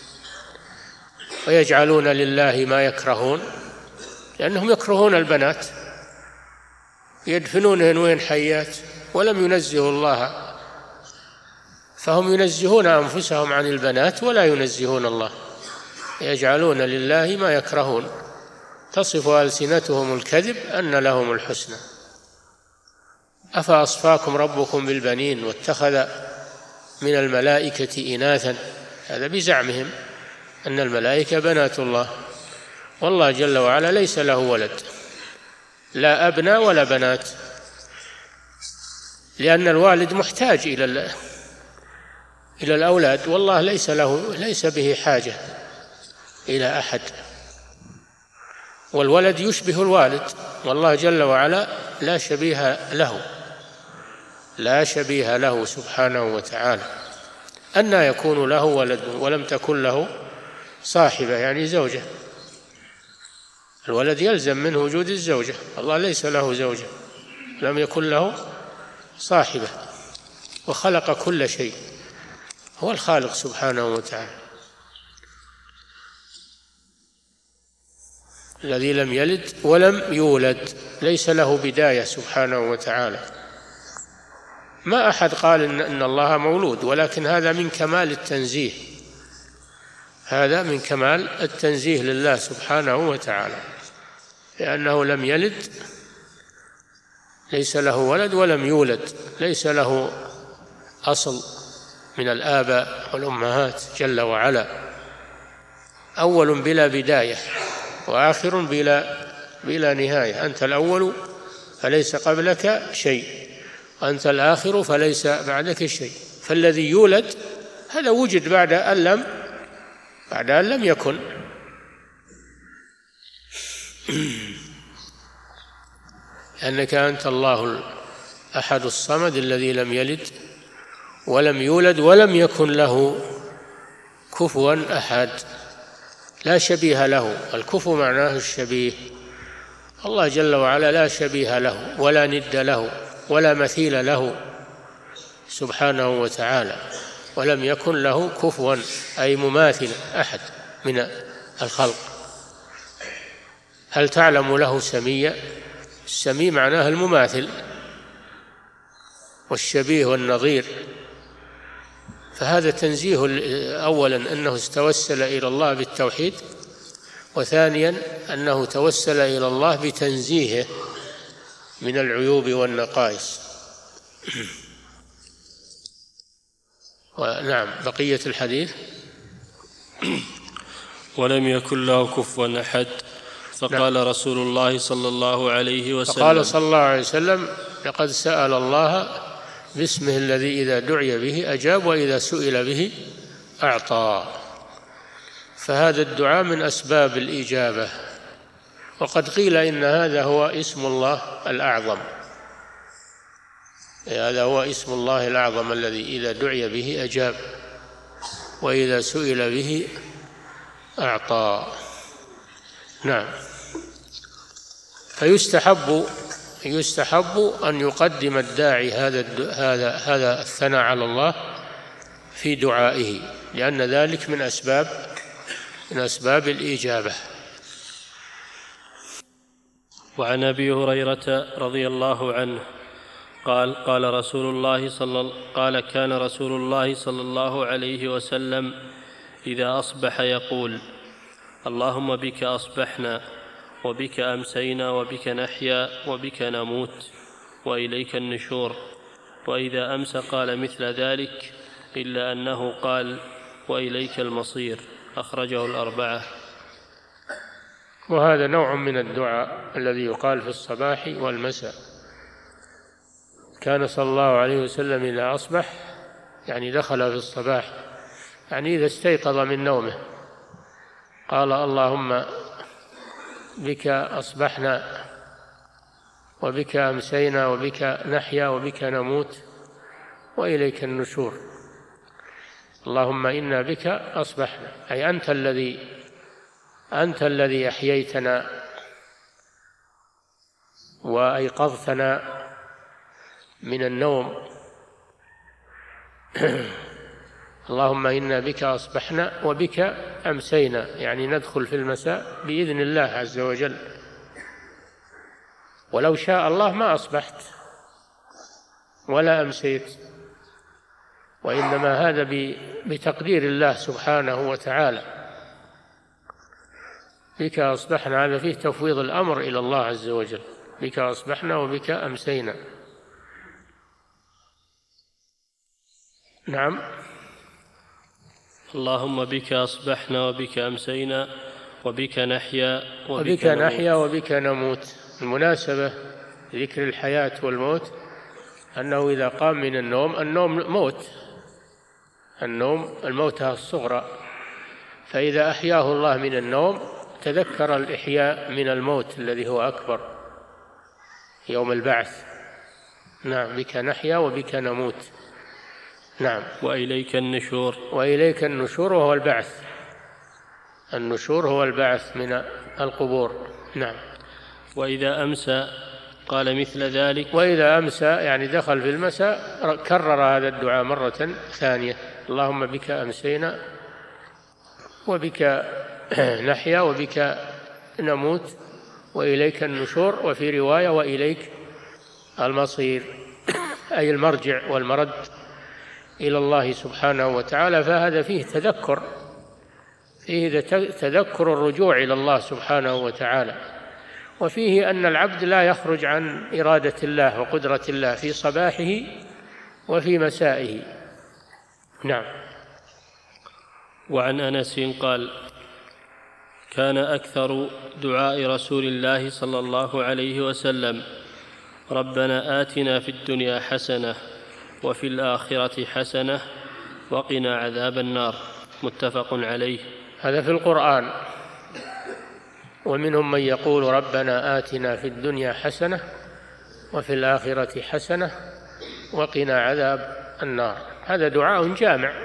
ويجعلون لله ما يكرهون، لأنهم يكرهون البنات، يدفنونهن وين حيات ولم ينزهوا الله، فهم ينزهون أنفسهم عن البنات ولا ينزهون الله، يجعلون لله ما يكرهون، تصف ألسنتهم الكذب أن لهم الحسنى. أفأصفاكم ربكم بالبنين واتخذ من الملائكة إناثا، هذا بزعمهم أن الملائكة بنات الله، والله جل وعلا ليس له ولد، لا أبناء ولا بنات، لأن الوالد محتاج إلى إلى الأولاد، والله ليس له ليس به حاجة إلى أحد، والولد يشبه الوالد، والله جل وعلا لا شبيه له، لا شبيه له سبحانه وتعالى. أنى يكون له ولد ولم تكن له صاحبة، يعني زوجة، الولد يلزم منه وجود الزوجة، الله ليس له زوجة، لم يكن له صاحبة، وخلق كل شيء، هو الخالق سبحانه وتعالى، الذي لم يلد ولم يولد، ليس له بداية سبحانه وتعالى. ما أحد قال إن, إن الله مولود، ولكن هذا من كمال التنزيه، هذا من كمال التنزيه لله سبحانه وتعالى، لأنه لم يلد، ليس له ولد ولم يولد، ليس له أصل من الآباء والأمهات جل وعلا، أول بلا بداية وآخر بلا بلا نهاية، أنت الأول فليس قبلك شيء، وأنت الآخر فليس بعدك شيء، فالذي يولد هذا وجد بعد أن لم بعد أن لم يكن. أنك أنت الله الأحد الصمد الذي لم يلد ولم يولد ولم يكن له كفوا أحد، لا شبيه له، الكفو معناه الشبيه، الله جل وعلا لا شبيه له ولا ند له ولا مثيل له سبحانه وتعالى، ولم يكن له كفوا أي مماثل أحد من الخلق. هل تعلم له سميا؟ السمي معناه المماثل والشبيه والنظير، فهذا تنزيه أولا أنه توسل إلى الله بالتوحيد، وثانيا أنه توسل إلى الله بتنزيهه من العيوب والنقائص. ونعم بقية الحديث. ولم يكن له كفوا أحد، فقال نعم. رسول الله صلى الله عليه وسلم فقال صلى الله عليه وسلم لقد سأل الله باسمه الذي إذا دعي به أجاب وإذا سئل به أعطى، فهذا الدعاء من أسباب الإجابة، وقد قيل إن هذا هو اسم الله الأعظم، هذا هو اسم الله الأعظم الذي إذا دعي به أجاب وإذا سئل به أعطى. نعم. فيستحب يستحب أن يقدم الداعي هذا هذا هذا الثناء على الله في دعائه، لأن ذلك من أسباب من أسباب الإجابة. وعن أبي هريرة رضي الله عنه قال قال رسول الله صلى قال كان رسول الله صلى الله عليه وسلم إذا أصبح يقول: اللهم بك أصبحنا وبك أمسينا وبك نحيا وبك نموت وإليك النشور. وإذا أمسى قال مثل ذلك، إلا أنه قال: وإليك المصير. أخرجه الأربعة. وهذا نوع من الدعاء الذي يقال في الصباح والمساء. كان صلى الله عليه وسلم إذا أصبح، يعني دخل في الصباح، يعني إذا استيقظ من نومه، قال: اللهم بك أصبحنا وبك أمسينا وبك نحيا وبك نموت وإليك النشور. اللهم إنا بك أصبحنا، أي أنت الذي أنت الذي أحييتنا وأيقظتنا من النوم. اللهم إنا بك أصبحنا وبك أمسينا، يعني ندخل في المساء بإذن الله عز وجل، ولو شاء الله ما أصبحت ولا أمسيت، وإنما هذا بتقدير الله سبحانه وتعالى. بك أصبحنا، هذا فيه تفويض الأمر إلى الله عز وجل، بك أصبحنا وبك أمسينا. نعم. اللهم بك أصبحنا وبك أمسينا وبك نحيا وبك, وبك نحيا وبك نموت. المناسبة ذكر الحياة والموت أنه إذا قام من النوم، النوم موت، النوم الموتى الصغرى، فإذا أحياه الله من النوم تذكر الإحياء من الموت الذي هو أكبر يوم البعث. نعم. بك نحيا وبك نموت. نعم. وإليك النشور. وإليك النشور وهو البعث، النشور هو البعث من القبور. نعم. وإذا أمسى قال مثل ذلك. وإذا أمسى يعني دخل في المساء كرر هذا الدعاء مرة ثانية: اللهم بك أمسينا وبك نحيا وبك نموت وإليك النشور، وفي رواية وإليك المصير، أي المرجع والمرد إلى الله سبحانه وتعالى. فهذا فيه تذكر، فيه تذكر الرجوع إلى الله سبحانه وتعالى، وفيه أن العبد لا يخرج عن إرادة الله وقدرة الله في صباحه وفي مسائه. نعم. وعن أنس قال: كان أكثر دعاء رسول الله صلى الله عليه وسلم: ربنا آتنا في الدنيا حسنة وفي الآخرة حسنة وقنا عذاب النار. متفق عليه. هذا في القرآن. ومنهم من يقول: ربنا آتنا في الدنيا حسنة وفي الآخرة حسنة وقنا عذاب النار. هذا دعاء جامع،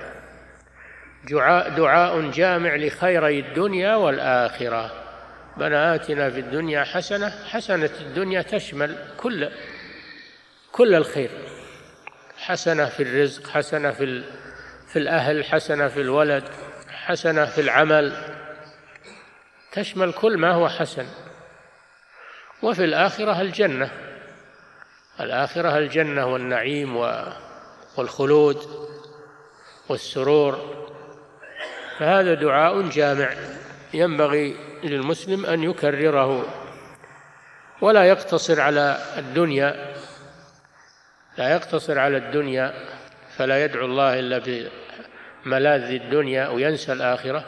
دعاء جامع لخيري الدنيا والآخرة. ربنا آتنا في الدنيا حسنة، حسنة الدنيا تشمل كل كل الخير، حسنة في الرزق، حسنة في في الأهل، حسنة في الولد، حسنة في العمل، تشمل كل ما هو حسن. وفي الآخرة الجنة، الآخرة الجنة والنعيم والخلود والسرور. فهذا دعاء جامع ينبغي للمسلم أن يكرره، ولا يقتصر على الدنيا، لا يقتصر على الدنيا فلا يدعو الله إلا بملاذ الدنيا وينسى الآخرة،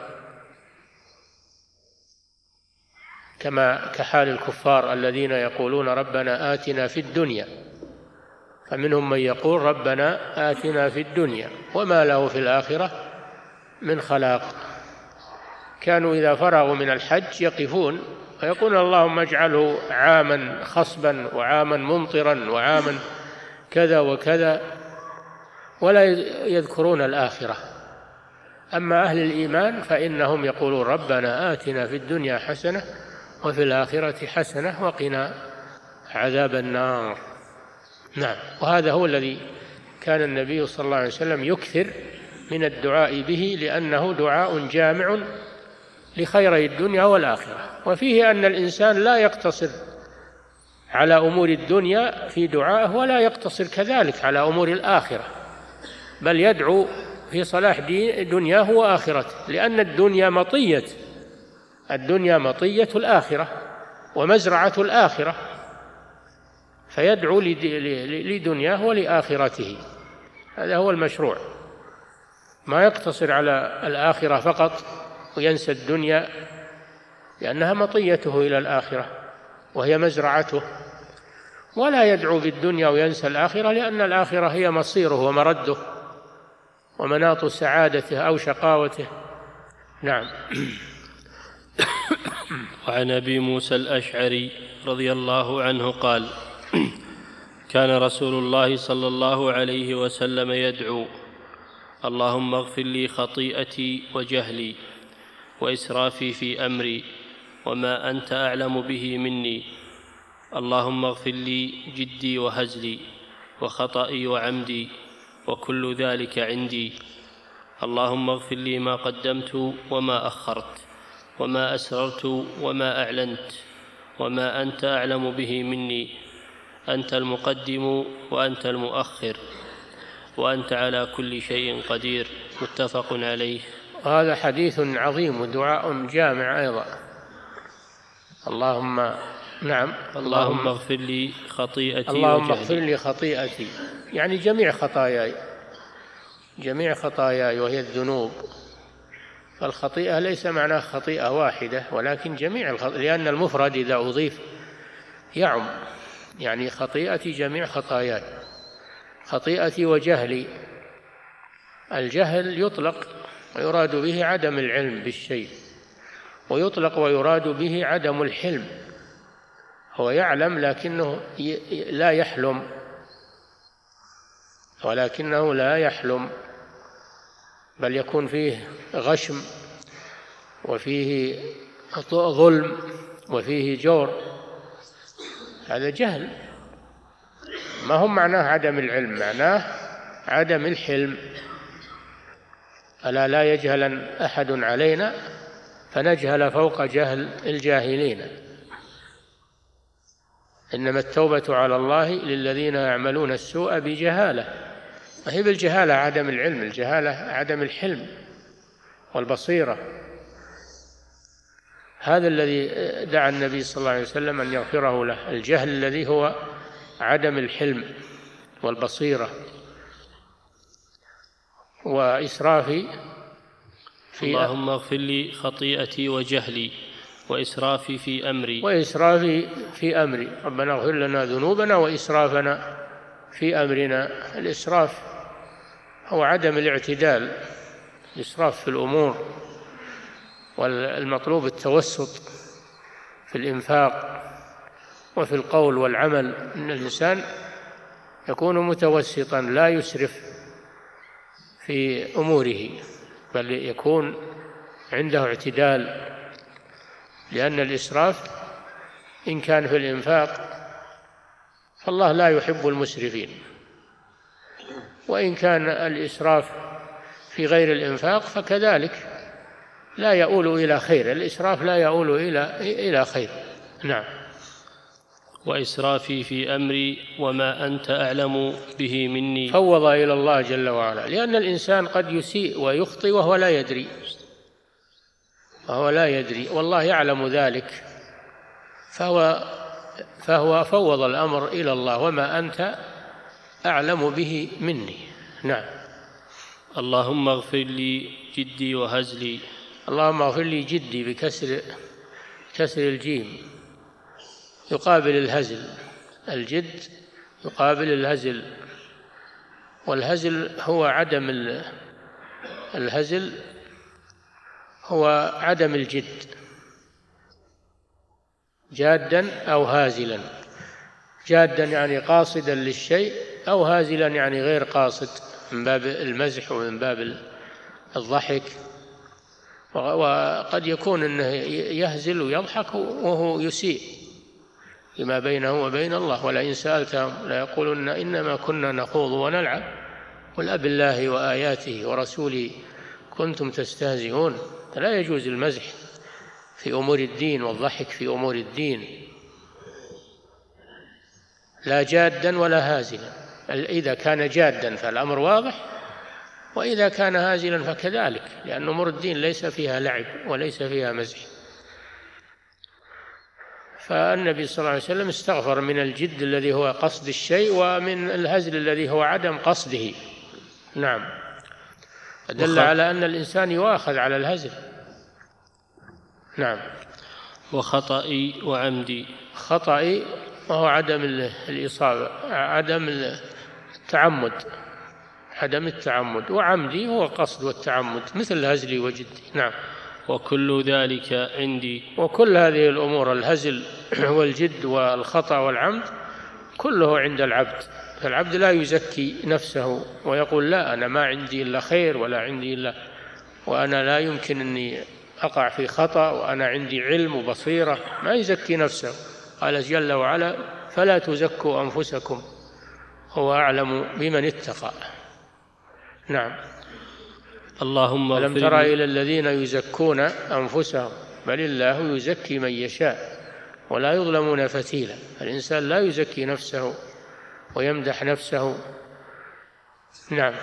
كما كحال الكفار الذين يقولون ربنا آتنا في الدنيا. فمنهم من يقول ربنا آتنا في الدنيا وما له في الآخرة من خلاق. كانوا إذا فرغوا من الحج يقفون ويقولون اللهم اجعله عاما خصبا وعاما ممطرا وعاما كذا وكذا، ولا يذكرون الآخرة. أما أهل الإيمان فإنهم يقولون ربنا آتنا في الدنيا حسنة وفي الآخرة حسنة وقنا عذاب النار. نعم. وهذا هو الذي كان النبي صلى الله عليه وسلم يكثر من الدعاء به، لأنه دعاء جامع لخيري الدنيا والآخرة. وفيه أن الإنسان لا يقتصر على أمور الدنيا في دعائه، ولا يقتصر كذلك على أمور الآخرة، بل يدعو في صلاح دنياه وآخرته، لأن الدنيا مطية الدنيا مطية الآخرة ومزرعة الآخرة، فيدعو لدنياه ولآخرته. هذا هو المشروع، ما يقتصر على الآخرة فقط وينسى الدنيا، لأنها مطيته إلى الآخرة وهي مزرعته، ولا يدعو بالدنيا وينسى الآخرة، لأن الآخرة هي مصيره ومرده ومناط سعادته أو شقاوته. نعم. وعن أبي موسى الأشعري رضي الله عنه قال: كان رسول الله صلى الله عليه وسلم يدعو: اللهم اغفر لي خطيئتي وجهلي وإسرافي في أمري وما أنت أعلم به مني، اللهم اغفر لي جدي وهزلي وخطئي وعمدي وكل ذلك عندي، اللهم اغفر لي ما قدمت وما أخرت وما أسررت وما أعلنت وما أنت أعلم به مني، أنت المقدم وأنت المؤخر وأنت على كل شيء قدير. متفق عليه. هذا حديث عظيم ودعاء جامع أيضا. اللهم نعم اللهم اغفر لي خطيئتي اللهم وجهلي. اغفر لي خطيئتي يعني جميع خطاياي، جميع خطاياي وهي الذنوب. فالخطيئة ليس معناه خطيئة واحدة ولكن جميع الخطيئة، لأن المفرد إذا أضيف يعم، يعني خطيئتي جميع خطاياي. خطيئتي وجهلي، الجهل يطلق ويراد به عدم العلم بالشيء، ويطلق ويراد به عدم الحلم. هو يعلم لكنه لا يحلم، ولكنه لا يحلم، بل يكون فيه غشم وفيه ظلم وفيه جور. هذا جهل، ما هم معناه عدم العلم، معناه عدم الحلم. ألا لا يجهل أحد علينا فنجهل فوق جهل الجاهلين، إنما التوبة على الله للذين يعملون السوء بجهالة. وهي بالجهالة عدم العلم، الجهالة عدم الحلم والبصيرة. هذا الذي دعا النبي صلى الله عليه وسلم أن يغفره له، الجهل الذي هو عدم الحلم والبصيرة. وإسرافي في اللهم اغفر لي خطيئتي وجهلي وإسرافي في أمري وإسرافي في أمري ربنا اغفر لنا ذنوبنا وإسرافنا في أمرنا. الإسراف هو عدم الاعتدال، الإسراف في الأمور، والمطلوب التوسط في الإنفاق وفي القول والعمل، إن الإنسان يكون متوسطا لا يسرف في أموره بل يكون عنده اعتدال، لأن الإسراف إن كان في الإنفاق فالله لا يحب المسرفين، وإن كان الإسراف في غير الإنفاق فكذلك لا يؤول إلى خير، الإسراف لا يؤول إلى إلى خير. نعم. وإسرافي في أمري وما أنت أعلم به مني، فوض إلى الله جل وعلا، لأن الإنسان قد يسيء ويخطئ وهو لا يدري وهو لا يدري والله يعلم ذلك، فهو فهو فوض الأمر إلى الله، وما أنت أعلم به مني. نعم. اللهم اغفر لي جدي وهزلي. اللهم اغفر لي جدي بكسر كسر الجيم، يقابل الهزل، الجد يقابل الهزل، والهزل هو عدم الهزل هو عدم الجد، جادا أو هازلا. جادا يعني قاصدا للشيء، أو هازلا يعني غير قاصد من باب المزح ومن باب الضحك. وقد يكون أنه يهزل ويضحك وهو يسيء لما بينه وبين الله، ولئن سألتهم ليقولن إنما كنا نخوض ونلعب قل أب الله وآياته ورسوله كنتم تستهزئون. لا يجوز المزح في أمور الدين والضحك في أمور الدين، لا جادا ولا هازلا. إذا كان جادا فالأمر واضح، وإذا كان هازلا فكذلك، لأن أمور الدين ليس فيها لعب وليس فيها مزح. فالنبي صلى الله عليه وسلم استغفر من الجد الذي هو قصد الشيء ومن الهزل الذي هو عدم قصده. نعم. دل على أن الإنسان يؤاخذ على الهزل. نعم. وخطئي وعمدي. خطئي وهو عدم الإصابة، عدم التعمد، عدم التعمد. وعمدي هو القصد والتعمد مثل هزلي وجدي. نعم. وكل ذلك عندي. وكل هذه الأمور، الهزل والجد والخطأ والعمد، كله عند العبد. فالعبد لا يزكي نفسه ويقول لا أنا ما عندي إلا خير ولا عندي إلا، وأنا لا يمكن أني أقع في خطأ وأنا عندي علم وبصيرة. ما يزكي نفسه. قال جل وعلا فلا تزكوا أنفسكم هو أعلم بمن اتقى. نعم. اللهم ألم تر إلى الذين يزكون أنفسهم بل الله يزكي من يشاء ولا يظلمون فتيلا. الإنسان لا يزكي نفسه ويمدح نفسه. نعم.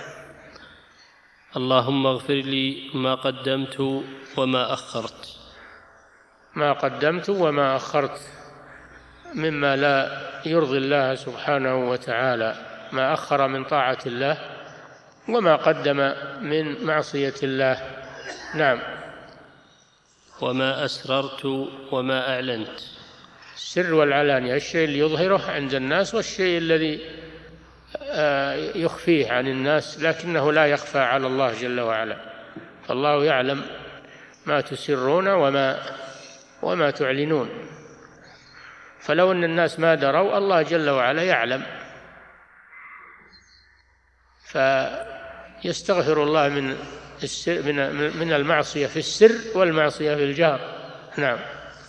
اللهم اغفر لي ما قدمت وما أخرت. ما قدمت وما أخرت مما لا يرضي الله سبحانه وتعالى، ما أخر من طاعة الله وما قدم من معصية الله. نعم. وما أسررت وما أعلنت. السر والعلانية، الشيء اللي يظهره عند الناس والشيء الذي يخفيه عن الناس لكنه لا يخفى على الله جل وعلا. فالله يعلم ما تسرون وما وما تعلنون. فلو أن الناس ما دروا الله جل وعلا يعلم، فيستغفر الله من السر من المعصية في السر والمعصية في الجهر. نعم.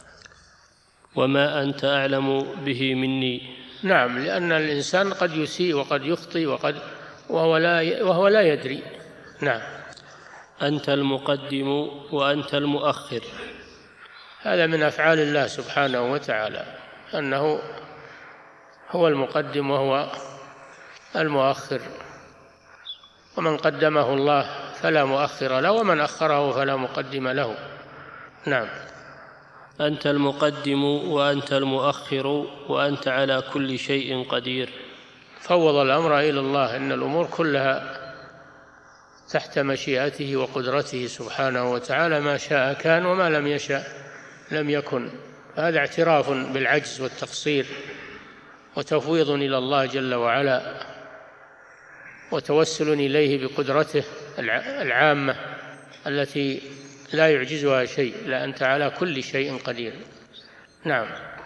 وما أنت أعلم به مني. نعم، لأن الإنسان قد يسيء وقد يخطئ وقد وهو لا وهو لا يدري. نعم. أنت المقدم وأنت المؤخر. هذا من أفعال الله سبحانه وتعالى، أنه هو المقدم وهو المؤخر، ومن قدمه الله فلا مؤخر له ومن أخره فلا مقدم له. نعم. أنت المقدم وأنت المؤخر وأنت على كل شيء قدير. فوض الأمر إلى الله، إن الأمور كلها تحت مشيئته وقدرته سبحانه وتعالى، ما شاء كان وما لم يشاء لم يكن. هذا اعتراف بالعجز والتقصير وتفويض إلى الله جل وعلا وتوسل إليه بقدرته العامة التي لا يعجزها شيء، لا أنت على كل شيء قدير. نعم.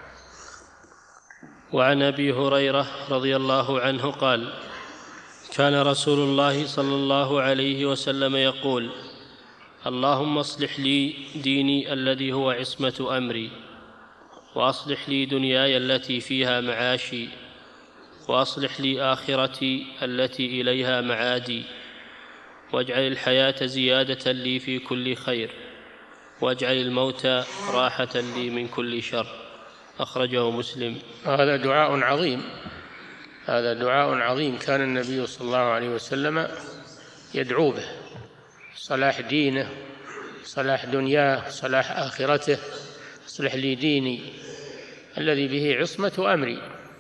وعن أبي هريرة رضي الله عنه قال كان رسول الله صلى الله عليه وسلم يقول اللهم اصلح لي ديني الذي هو عصمة أمري، وأصلح لي دنياي التي فيها معاشي، وأصلح لي آخرتي التي إليها معادي، واجعل الحياة زيادة لي في كل خير، واجعل الموت راحة لي من كل شر. أخرجه مسلم. هذا دعاء عظيم، هذا دعاء عظيم كان النبي صلى الله عليه وسلم يدعو به: صلاح دينه، صلاح دنياه، صلاح آخرته. اصلح لي ديني الذي به عصمة أمري.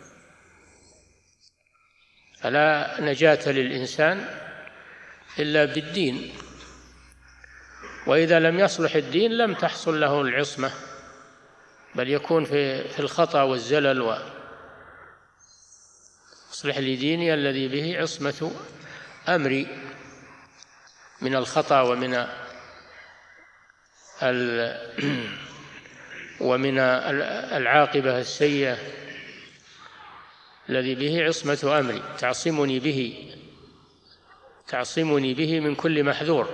فلا نجاة للإنسان إلا بالدين، وإذا لم يصلح الدين لم تحصل له العصمة، بل يكون في في الخطأ والزلل. و اصلح لي ديني الذي به عصمة أمري من الخطأ ومن ومن العاقبة السيئة، الذي به عصمة أمري، تعصمني به تعصمني به من كل محذور.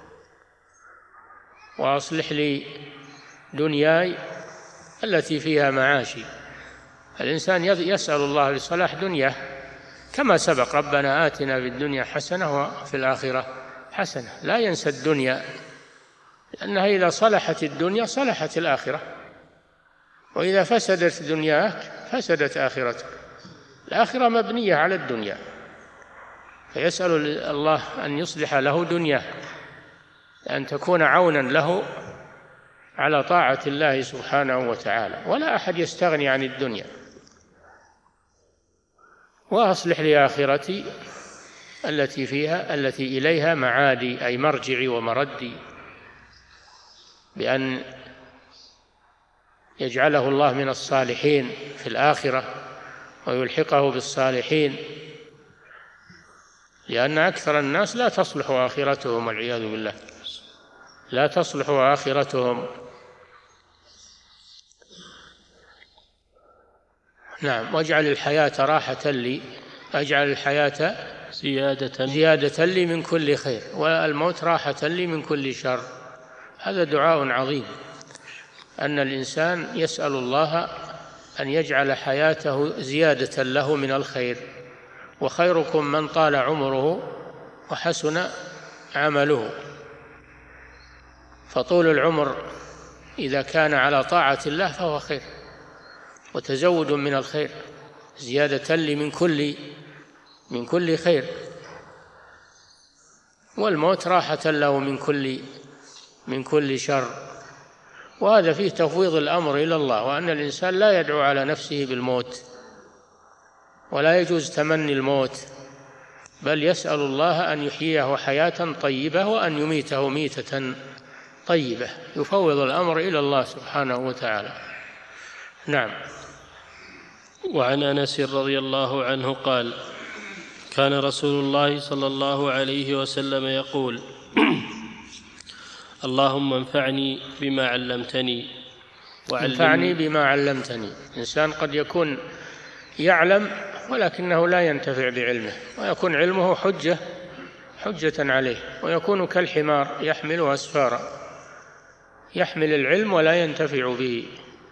وأصلح لي دنياي التي فيها معاشي. الإنسان يسأل الله لصلاح دنياه كما سبق: ربنا آتنا في الدنيا حسنة وفي الآخرة حسنة. لا ينسى الدنيا، لأنها إذا صلحت الدنيا صلحت الآخرة، وإذا فسدت دنياك فسدت آخرتك. الآخرة مبنية على الدنيا، فيسأل الله أن يصلح له دنياه، أن تكون عونا له على طاعة الله سبحانه وتعالى، ولا أحد يستغني عن الدنيا. وأصلح لي آخرتي التي فيها التي إليها معادي، أي مرجعي ومردي، بأن يجعله الله من الصالحين في الآخرة ويلحقه بالصالحين، لأن أكثر الناس لا تصلح آخرتهم والعياذ بالله. لا تصلح آخرتهم. نعم. واجعل الحياة راحة لي، أجعل الحياة زيادة زيادة لي من كل خير، والموت راحة لي من كل شر. هذا دعاء عظيم، أن الإنسان يسأل الله أن يجعل حياته زيادة له من الخير. وخيركم من طال عمره وحسن عمله. فطول العمر إذا كان على طاعة الله فهو خير، وتزود من الخير، زيادة لي من كل من كل خير. والموت راحة له من كل من كل شر. وهذا فيه تفويض الأمر إلى الله، وأن الإنسان لا يدعو على نفسه بالموت، ولا يجوز تمني الموت، بل يسأل الله أن يحييه حياة طيبة وأن يميته ميتة طيبة. يفوض الأمر إلى الله سبحانه وتعالى. نعم. وعن أنس رضي الله عنه قال: كان رسول الله صلى الله عليه وسلم يقول: اللهم انفعني بما علمتني انفعني بما علمتني. الإنسان قد يكون يعلم ولكنه لا ينتفع بعلمه، ويكون علمه حجة حجة عليه، ويكون كالحمار يحمل أسفارا، يحمل العلم ولا ينتفع به.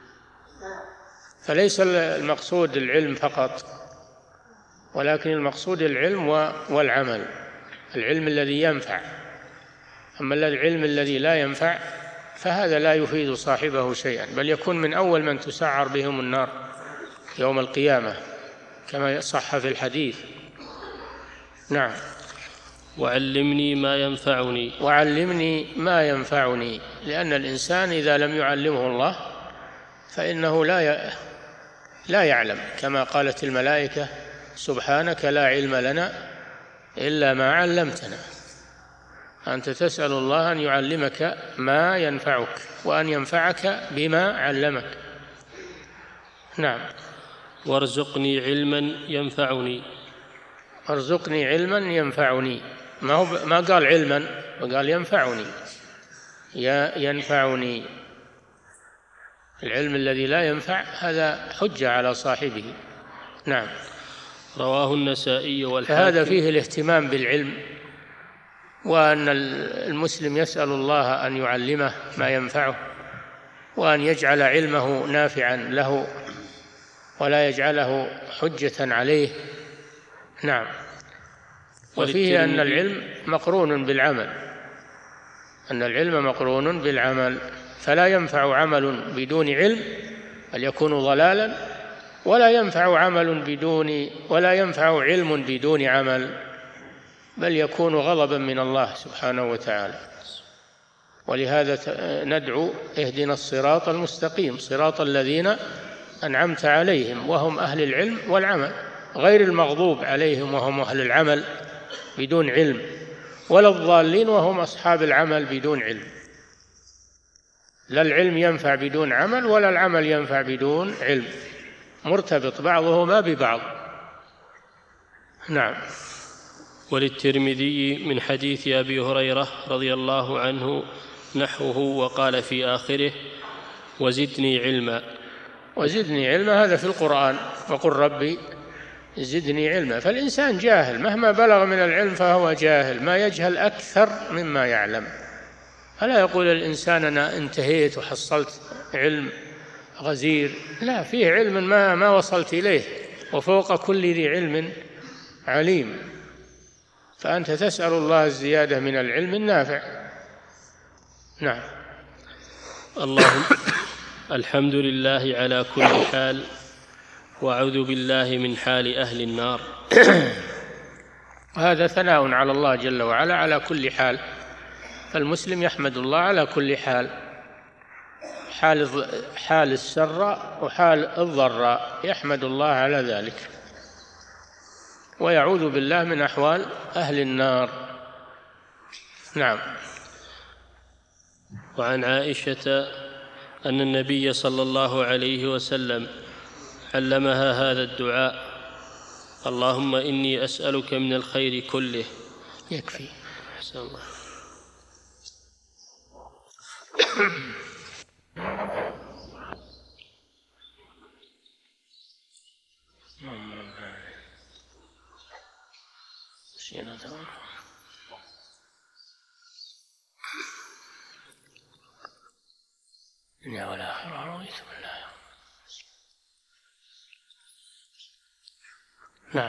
فليس المقصود العلم فقط، ولكن المقصود العلم والعمل، العلم الذي ينفع. أما العلم الذي لا ينفع فهذا لا يفيد صاحبه شيئا، بل يكون من أول من تسعر بهم النار يوم القيامة كما صح في الحديث. نعم. وعلمني ما ينفعني وعلمني ما ينفعني لأن الإنسان إذا لم يعلمه الله فإنه لا لا يعلم، كما قالت الملائكة: سبحانك لا علم لنا إلا ما علمتنا. أنت تسأل الله أن يعلمك ما ينفعك، وأن ينفعك بما علمك. نعم. وارزقني علما ينفعني ارزقني علما ينفعني. ما هو ما قال علما، وقال ينفعني. يا ينفعني. العلم الذي لا ينفع هذا حجة على صاحبه. نعم. رواه النسائي والحاكم. فهذا فيه الاهتمام بالعلم، وأن المسلم يسأل الله أن يعلمه ما ينفعه، وأن يجعل علمه نافعا له ولا يجعله حجة عليه. نعم. وفيه أن العلم مقرون بالعمل، أن العلم مقرون بالعمل، فلا ينفع عمل بدون علم بل يكون ضلالا، ولا ينفع عمل بدون ولا ينفع علم بدون عمل بل يكون غضبا من الله سبحانه وتعالى. ولهذا ندعو: اهدنا الصراط المستقيم، صراط الذين أنعمت عليهم وهم أهل العلم والعمل، غير المغضوب عليهم وهم أهل العمل بدون علم، ولا الضالين وهم أصحاب العمل بدون علم. لا العلم ينفع بدون عمل، ولا العمل ينفع بدون علم، مرتبط بعضهما ببعض. نعم. وللترمذي من حديث أبي هريرة رضي الله عنه نحوه، وقال في آخره: وزدني علما. وزدني علما هذا في القرآن: وقل ربي زدني علما. فالإنسان جاهل، مهما بلغ من العلم فهو جاهل، ما يجهل أكثر مما يعلم. فلا يقول الإنسان أنا انتهيت وحصلت علم غزير، لا، فيه علم ما, ما وصلت إليه، وفوق كل ذي علم عليم. فأنت تسأل الله الزيادة من العلم النافع. نعم. اللهم الحمد لله على كل حال، وأعوذ بالله من حال أهل النار. هذا ثناء على الله جل وعلا على كل حال، فالمسلم يحمد الله على كل حال، حال حال السراء وحال الضراء، يحمد الله على ذلك، ويعوذ بالله من أحوال أهل النار. نعم. وعن عائشة أن النبي صلى الله عليه وسلم علمها هذا الدعاء: اللهم إني أسألك من الخير كله. يكفي. أحسن الله. الدنيا والآخرة رضيت بالله. نعم.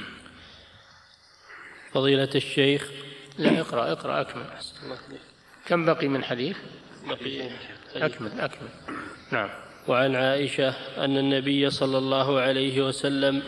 فضيلة الشيخ. لا، اقرأ اقرأ أكمل. كم بقي من حديث؟ بقي أكمل أكمل. نعم. وعن عائشة أن النبي صلى الله عليه وسلم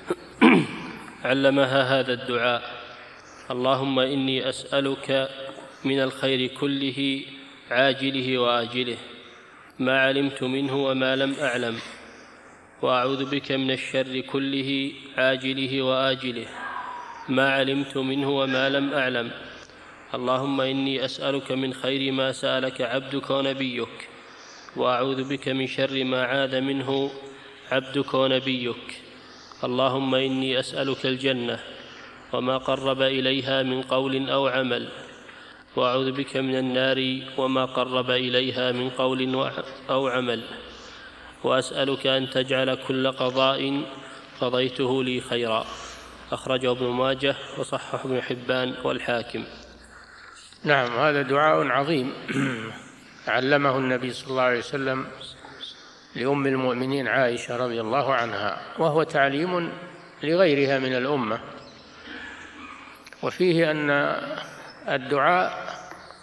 علمها هذا الدعاء: اللهم إني أسألك من الخير كله عاجله وآجله ما علمت منه وما لم أعلم، وأعوذ بك من الشر كله عاجله وآجله ما علمت منه وما لم أعلم. اللهم إني أسألك من خير ما سألك عبدك ونبيك، وأعوذ بك من شر ما عاذ منه عبدك ونبيك. اللهم إني أسألك الجنة وما قرب إليها من قول أو عمل، وأعوذ بك من النار وما قرب إليها من قول أو عمل، وأسألك أن تجعل كل قضاء قضيته لي خيرا. أخرجه ابن ماجه وصححه ابن حبان والحاكم. نعم، هذا دعاء عظيم علمه النبي صلى الله عليه وسلم لأم المؤمنين عائشة رضي الله عنها، وهو تعليم لغيرها من الأمة. وفيه أن الدعاء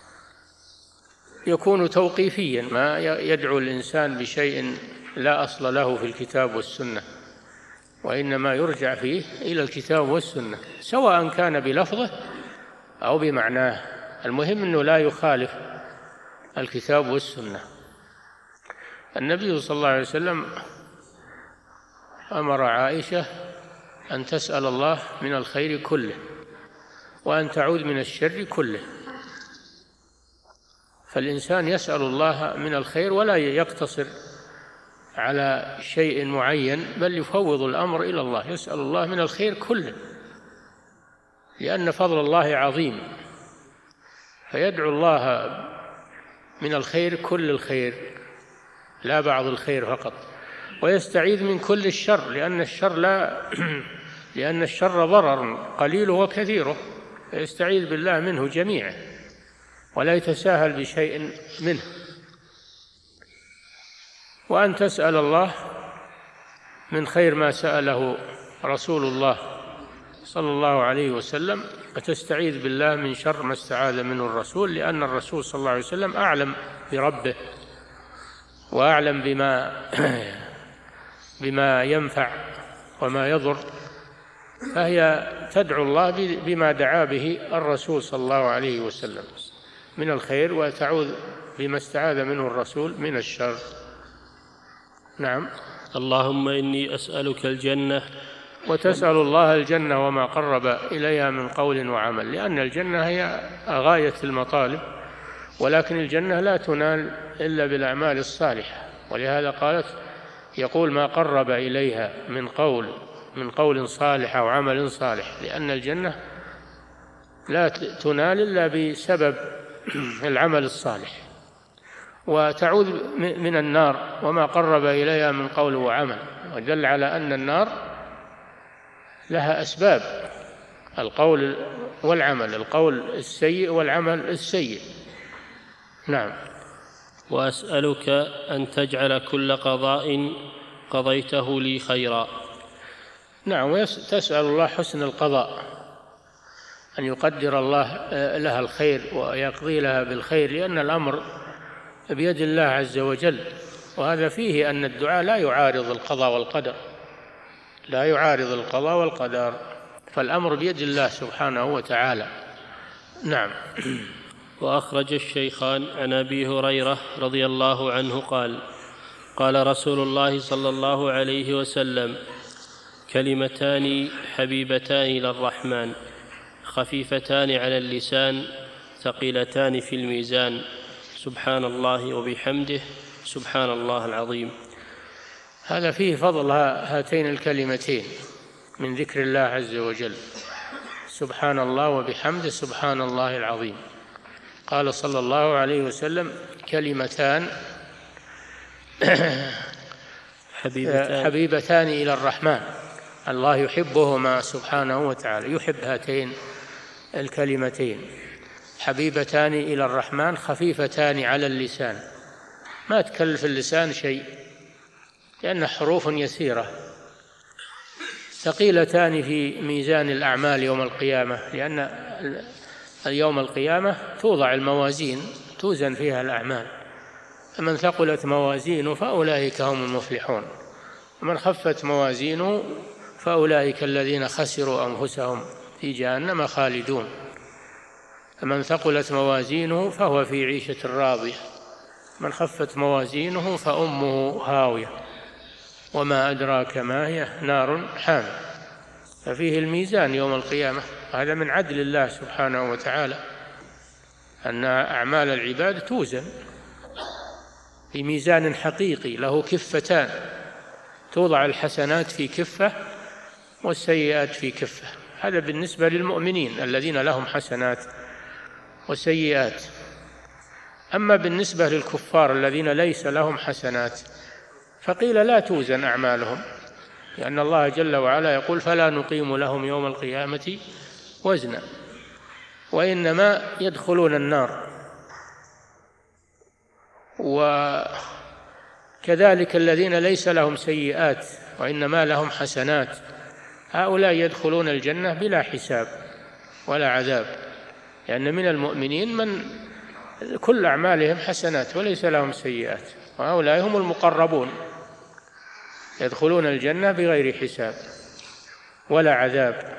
يكون توقيفيا، ما يدعو الإنسان بشيء لا أصل له في الكتاب والسنة، وإنما يرجع فيه إلى الكتاب والسنة، سواء كان بلفظه أو بمعناه، المهم أنه لا يخالف الكتاب والسنة. النبي صلى الله عليه وسلم أمر عائشة أن تسأل الله من الخير كله وأن تعوذ من الشر كله. فالإنسان يسأل الله من الخير ولا يقتصر على شيء معين، بل يفوض الأمر إلى الله، يسأل الله من الخير كله، لأن فضل الله عظيم، فيدعو الله من الخير كل الخير لا بعض الخير فقط، ويستعيذ من كل الشر، لأن الشر لا لأن الشر ضرر قليله وكثيره، فيستعيذ بالله منه جميعا ولا يتساهل بشيء منه. وأن تسأل الله من خير ما سأله رسول الله صلى الله عليه وسلم، وتستعيذ بالله من شر ما استعاذ منه الرسول، لأن الرسول صلى الله عليه وسلم أعلم بربه وأعلم بما بما ينفع وما يضر، فهي تدعو الله بما دعا به الرسول صلى الله عليه وسلم من الخير، وتعوذ بما استعاذ منه الرسول من الشر. نعم. اللهم إني أسألك الجنة، وتسأل الله الجنة وما قرب إليها من قول وعمل، لأن الجنة هي غاية المطالب، ولكن الجنة لا تنال إلا بالأعمال الصالحة، ولهذا قالت يقول ما قرب إليها من قول من قول صالح أو عمل صالح، لأن الجنة لا تنال إلا بسبب العمل الصالح. وتعوذ من النار وما قرب إليها من قول وعمل، ودل على أن النار لها أسباب، القول والعمل، القول السيء والعمل السيء. نعم. وأسألك أن تجعل كل قضاء قضيته لي خيرا. نعم، وتسأل الله حسن القضاء، أن يقدر الله لها الخير ويقضي لها بالخير، لأن الأمر بيد الله عز وجل. وهذا فيه أن الدعاء لا يعارض القضاء والقدر، لا يعارض القضاء والقدر، فالأمر بيد الله سبحانه وتعالى. نعم. وأخرج الشيخان عن أبي هريرة رضي الله عنه قال: قال رسول الله صلى الله عليه وسلم: كلمتان حبيبتان إلى الرحمن خفيفتان على اللسان ثقيلتان في الميزان، سبحان الله وبحمده سبحان الله العظيم. هذا فيه فضل هاتين الكلمتين من ذكر الله عز وجل، سبحان الله وبحمده سبحان الله العظيم. قال صلى الله عليه وسلم: كلمتان حبيبتان, حبيبتان إلى الرحمن الله يحبهما سبحانه وتعالى، يحب هاتين الكلمتين، حبيبتان إلى الرحمن خفيفتان على اللسان، ما تكلف اللسان شيء لأن حروف يسيرة، ثقيلتان في ميزان الأعمال يوم القيامة، لأن يوم القيامة توضع الموازين توزن فيها الأعمال، فمن ثقلت موازينه فأولئك هم المفلحون، ومن خفت موازينه فأولئك الذين خسروا أنفسهم في جهنم خالدون. فمن ثقلت موازينه فهو في عيشة راضية، من خفت موازينه فأمه هاوية، وما أدراك ما هي نار حامية. ففيه الميزان يوم القيامة، هذا من عدل الله سبحانه وتعالى أن أعمال العباد توزن في ميزان حقيقي له كفتان، توضع الحسنات في كفة والسيئات في كفة، هذا بالنسبة للمؤمنين الذين لهم حسنات وسيئات. أما بالنسبة للكفار الذين ليس لهم حسنات فقيل لا توزن أعمالهم، لأن الله جل وعلا يقول: فلا نقيم لهم يوم القيامة وزنا، وإنما يدخلون النار. وكذلك الذين ليس لهم سيئات وإنما لهم حسنات، هؤلاء يدخلون الجنة بلا حساب ولا عذاب، لأن من المؤمنين من كل أعمالهم حسنات وليس لهم سيئات، وهؤلاء هم المقربون يدخلون الجنة بغير حساب ولا عذاب.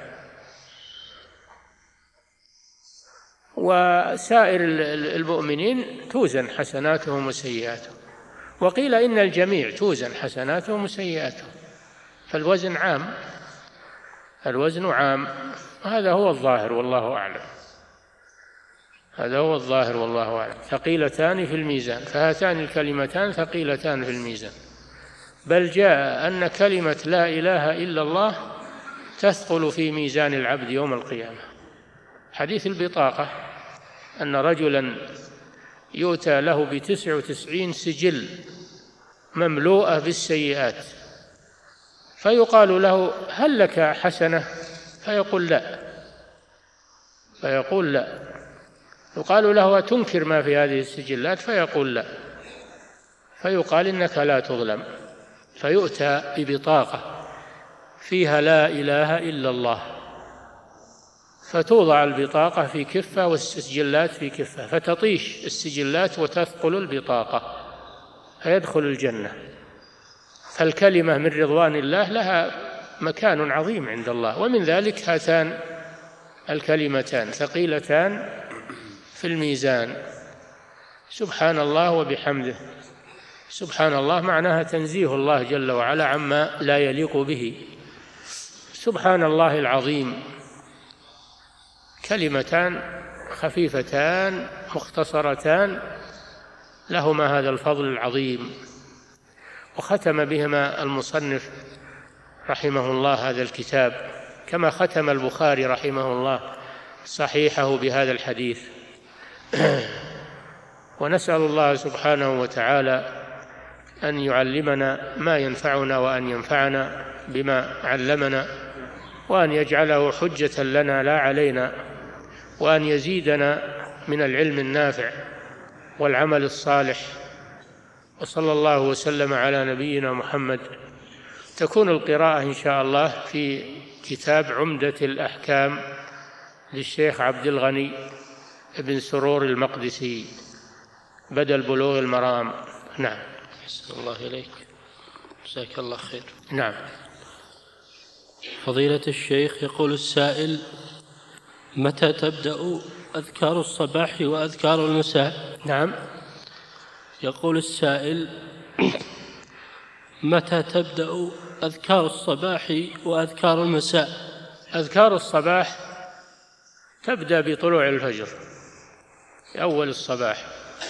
وسائر المؤمنين توزن حسناتهم وسيئاتهم، وقيل إن الجميع توزن حسناتهم وسيئاتهم، فالوزن عام، الوزن عام، هذا هو الظاهر والله أعلم، هذا هو الظاهر والله أعلم. ثقيلتان في الميزان، فهاتان الكلمتان ثقيلتان في الميزان. بل جاء أن كلمة لا إله إلا الله تثقل في ميزان العبد يوم القيامة. حديث البطاقة أن رجلا يؤتى له بتسع وتسعين سجل مملوءة بالسيئات، فيقال له: هل لك حسنة؟ فيقول لا، فيقول لا. يقال له: أتنكر ما في هذه السجلات؟ فيقول لا. فيقال: إنك لا تظلم. فيؤتى ببطاقة فيها لا إله إلا الله، فتوضع البطاقة في كفة والسجلات في كفة، فتطيش السجلات وتثقل البطاقة فيدخل الجنة. فالكلمة من رضوان الله لها مكان عظيم عند الله، ومن ذلك هاتان الكلمتان ثقيلتان في الميزان. سبحان الله وبحمده، سبحان الله معناها تنزيه الله جل وعلا عما لا يليق به، سبحان الله العظيم. كلمتان خفيفتان مختصرتان لهما هذا الفضل العظيم، وختم بهما المصنف رحمه الله هذا الكتاب، كما ختم البخاري رحمه الله صحيحه بهذا الحديث. ونسأل الله سبحانه وتعالى أن يعلمنا ما ينفعنا، وأن ينفعنا بما علمنا، وأن يجعله حجة لنا لا علينا، وأن يزيدنا من العلم النافع والعمل الصالح. وصلى الله وسلم على نبينا محمد. تكون القراءة إن شاء الله في كتاب عمدة الأحكام للشيخ عبد الغني بن سرور المقدسي بدل بلوغ المرام. نعم. أحسن الله إليك، جزاك الله خير. نعم. فضيلة الشيخ، يقول السائل: متى تبدأ أذكار الصباح وأذكار المساء؟ نعم. يقول السائل: متى تبدأ أذكار الصباح وأذكار المساء؟ أذكار الصباح تبدأ بطلوع الفجر في أول الصباح،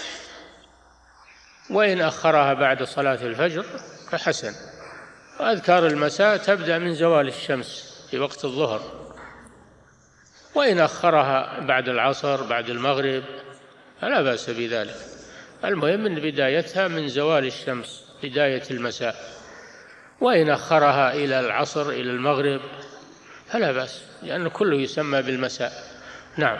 وإن أخرها بعد صلاة الفجر فحسن. وأذكار المساء تبدأ من زوال الشمس في وقت الظهر، وإن أخرها بعد العصر بعد المغرب فلا بأس بذلك. المهم أن بدايتها من زوال الشمس بداية المساء، وإن أخرها إلى العصر إلى المغرب فلا بأس، لأن كله يسمى بالمساء. نعم.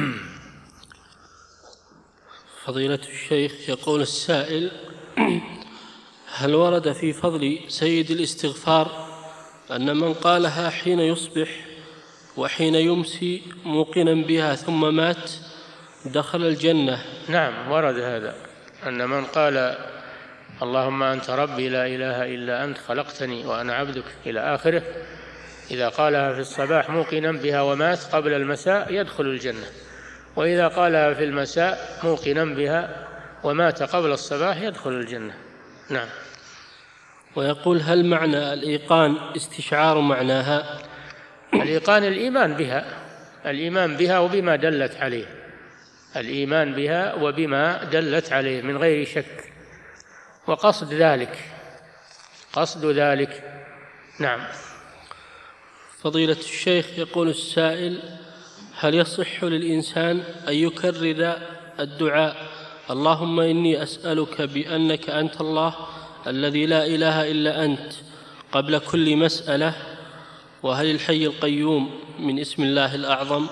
فضيلة الشيخ، يقول السائل: هل ورد في فضل سيد الاستغفار أن من قالها حين يصبح وحين يمسي موقنا بها ثم مات دخل الجنة؟ نعم ورد هذا، أن من قال اللهم أنت ربي لا إله إلا أنت خلقتني وأنا عبدك إلى آخره، إذا قالها في الصباح موقنا بها ومات قبل المساء يدخل الجنة، وإذا قالها في المساء موقنا بها ومات قبل الصباح يدخل الجنة. نعم. ويقول: هل معنى الإيقان استشعار معناها؟ الإيقان الإيمان بها، الإيمان بها وبما دلت عليه، الإيمان بها وبما دلت عليه من غير شك، وقصد ذلك، قصد ذلك. نعم. فضيلة الشيخ، يقول السائل: هل يصح للإنسان أن يكرر الدعاء اللهم إني أسألك بأنك أنت الله الذي لا إله إلا أنت قبل كل مسألة؟ وهل الحي القيوم من اسم الله الأعظم؟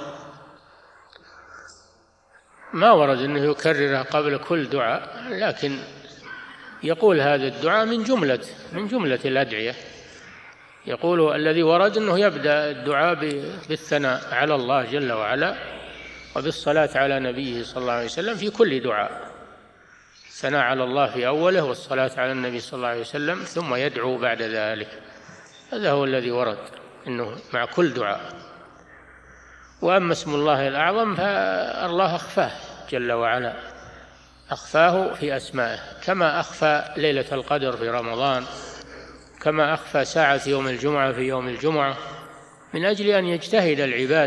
ما ورد أنه يكررها قبل كل دعاء، لكن يقول هذا الدعاء من جملة من جملة الأدعية. يقول الذي ورد أنه يبدأ الدعاء بالثناء على الله جل وعلا وبالصلاة على نبيه صلى الله عليه وسلم في كل دعاء، الثناء على الله في أوله والصلاة على النبي صلى الله عليه وسلم، ثم يدعو بعد ذلك. هذا هو الذي ورد أنه مع كل دعاء. وأما اسم الله الأعظم فالله أخفاه جل وعلا، أخفاه في أسمائه، كما أخفى ليلة القدر في رمضان، كما أخفى ساعة يوم الجمعة في يوم الجمعة، من أجل أن يجتهد العباد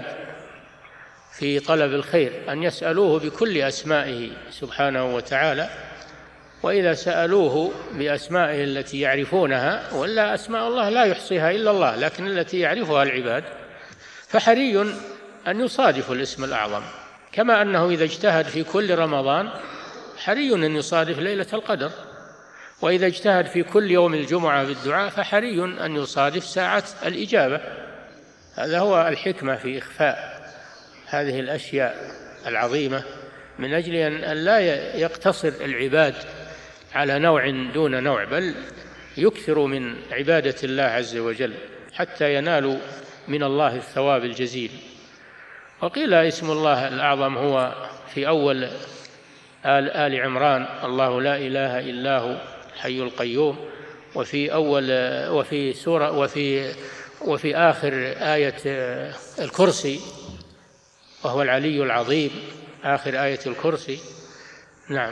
في طلب الخير، أن يسألوه بكل أسمائه سبحانه وتعالى. وإذا سألوه بأسمائه التي يعرفونها، ولا أسماء الله لا يحصيها إلا الله لكن التي يعرفها العباد، فحري أن يصادف الاسم الأعظم، كما أنه إذا اجتهد في كل رمضان حري أن يصادف ليلة القدر، وإذا اجتهد في كل يوم الجمعة بالدعاء فحري أن يصادف ساعة الإجابة. هذا هو الحكمة في إخفاء هذه الأشياء العظيمة، من أجل أن لا يقتصر العباد على نوع دون نوع، بل يكثروا من عبادة الله عز وجل حتى ينالوا من الله الثواب الجزيل. وقيل اسم الله الأعظم هو في أول آل, آل عمران الله لا إله إلا هو الحي القيوم، وفي أول وفي سورة وفي وفي آخر آية الكرسي وهو العلي العظيم، آخر آية الكرسي. نعم.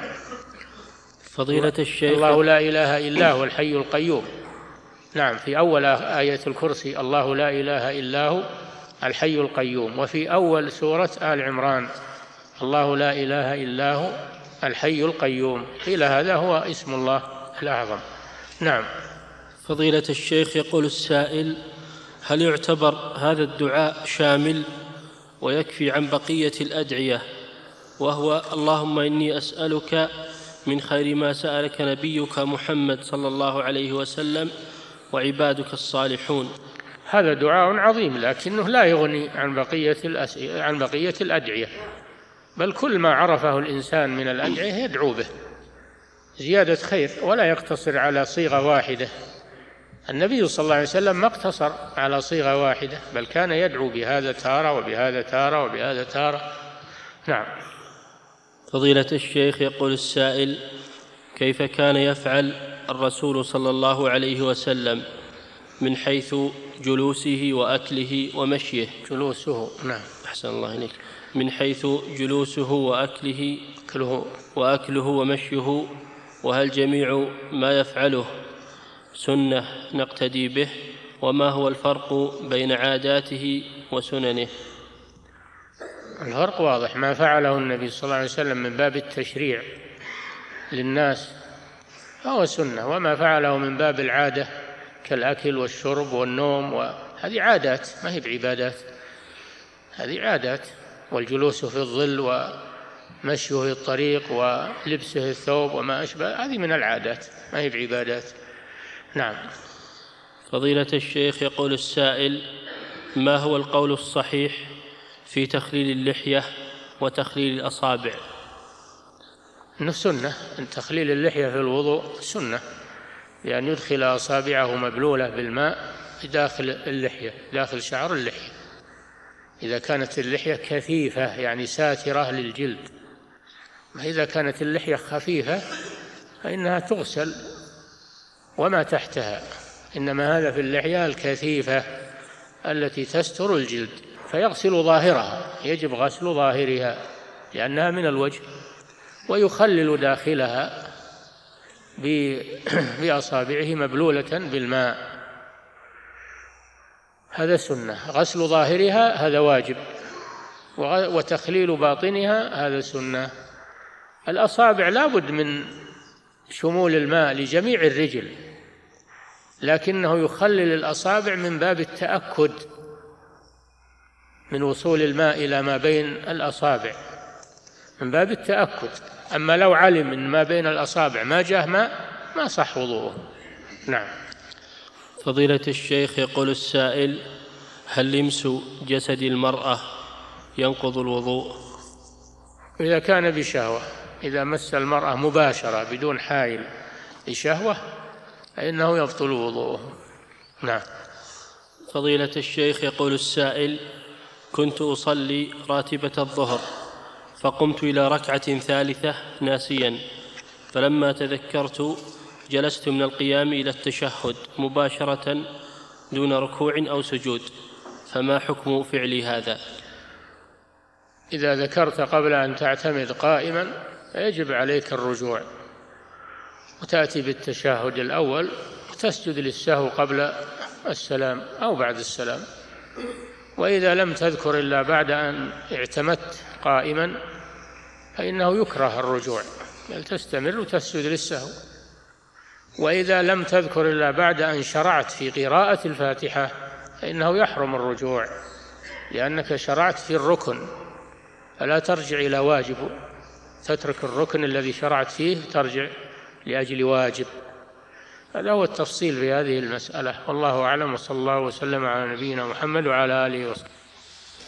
فضيلة الشيخ، الله لا إله إلا هو الحي القيوم. نعم، في أول آية الكرسي الله لا إله إلا هو الحي القيوم، وفي أول سورة آل عمران الله لا إله إلا هو الحي القيوم. قيل هذا هو اسم الله الأعظم. نعم. فضيلة الشيخ، يقول السائل: هل يعتبر هذا الدعاء شامل ويكفي عن بقية الأدعية، وهو اللهم إني أسألك من خير ما سألك نبيك محمد صلى الله عليه وسلم وعبادك الصالحون؟ هذا دعاء عظيم، لكنه لا يغني عن بقية عن بقية الأدعية، بل كل ما عرفه الإنسان من الأدعية يدعو به زيادة خير، ولا يقتصر على صيغة واحدة. النبي صلى الله عليه وسلم ما اقتصر على صيغة واحدة، بل كان يدعو بهذا تارة وبهذا تارة وبهذا تارة. نعم. فضيلة الشيخ، يقول السائل: كيف كان يفعل الرسول صلى الله عليه وسلم من حيث جلوسه وأكله ومشيه؟ جلوسه. نعم. أحسن الله إليك. من حيث جلوسه وأكله أكله وأكله ومشيه، وهل جميع ما يفعله سنة نقتدي به؟ وما هو الفرق بين عاداته وسننه؟ الفرق واضح، ما فعله النبي صلى الله عليه وسلم من باب التشريع للناس فهو سنة، وما فعله من باب العادة كالأكل والشرب والنوم، وهذه عادات ما هي بعبادات، هذه عادات. والجلوس في الظل مشيه في الطريق ولبسه الثوب وما أشبه، هذه من العادات ما هي بعبادات. نعم. فضيلة الشيخ، يقول السائل: ما هو القول الصحيح في تخليل اللحية وتخليل الأصابع؟ إنه سنة، أن تخليل اللحية في الوضوء سنة، لأن يدخل أصابعه مبلولة بالماء داخل اللحية، داخل شعر اللحية، إذا كانت اللحية كثيفة يعني ساترة للجلد. إذا كانت اللحية خفيفة فإنها تغسل وما تحتها، إنما هذا في اللحية الكثيفة التي تستر الجلد، فيغسل ظاهرها، يجب غسل ظاهرها لأنها من الوجه، ويخلل داخلها بأصابعه مبلولة بالماء، هذا سنة. غسل ظاهرها هذا واجب، وتخليل باطنها هذا سنة. الأصابع لا بد من شمول الماء لجميع الرجل، لكنه يخلل الأصابع من باب التأكد من وصول الماء إلى ما بين الأصابع، من باب التأكد. أما لو علم من ما بين الأصابع ما جاء ماء ما صح وضوءه. نعم. فضيلة الشيخ، يقول السائل: هل لمس جسد المرأة ينقض الوضوء؟ إذا كان بشهوة، إذا مس المرأة مباشرة بدون حائل لشهوة فإنه يبطل وضوءه. نعم. فضيلة الشيخ، يقول السائل: كنت أصلي راتبة الظهر فقمت إلى ركعة ثالثة ناسيا، فلما تذكرت جلست من القيام إلى التشهد مباشرة دون ركوع أو سجود، فما حكم فعلي هذا؟ إذا ذكرت قبل أن تعتمد قائما يجب عليك الرجوع وتأتي بالتشهد الأول وتسجد للسهو قبل السلام أو بعد السلام. وإذا لم تذكر إلا بعد أن اعتمدت قائما فإنه يكره الرجوع، بل تستمر وتسجد للسهو. وإذا لم تذكر إلا بعد أن شرعت في قراءة الفاتحة فإنه يحرم الرجوع، لأنك شرعت في الركن، فلا ترجع إلى واجب، تترك الركن الذي شرعت فيه ترجع لأجل واجب. هذا هو التفصيل في هذه المسألة، والله أعلم، وصلى الله وسلم على نبينا محمد وعلى آله وصحبه.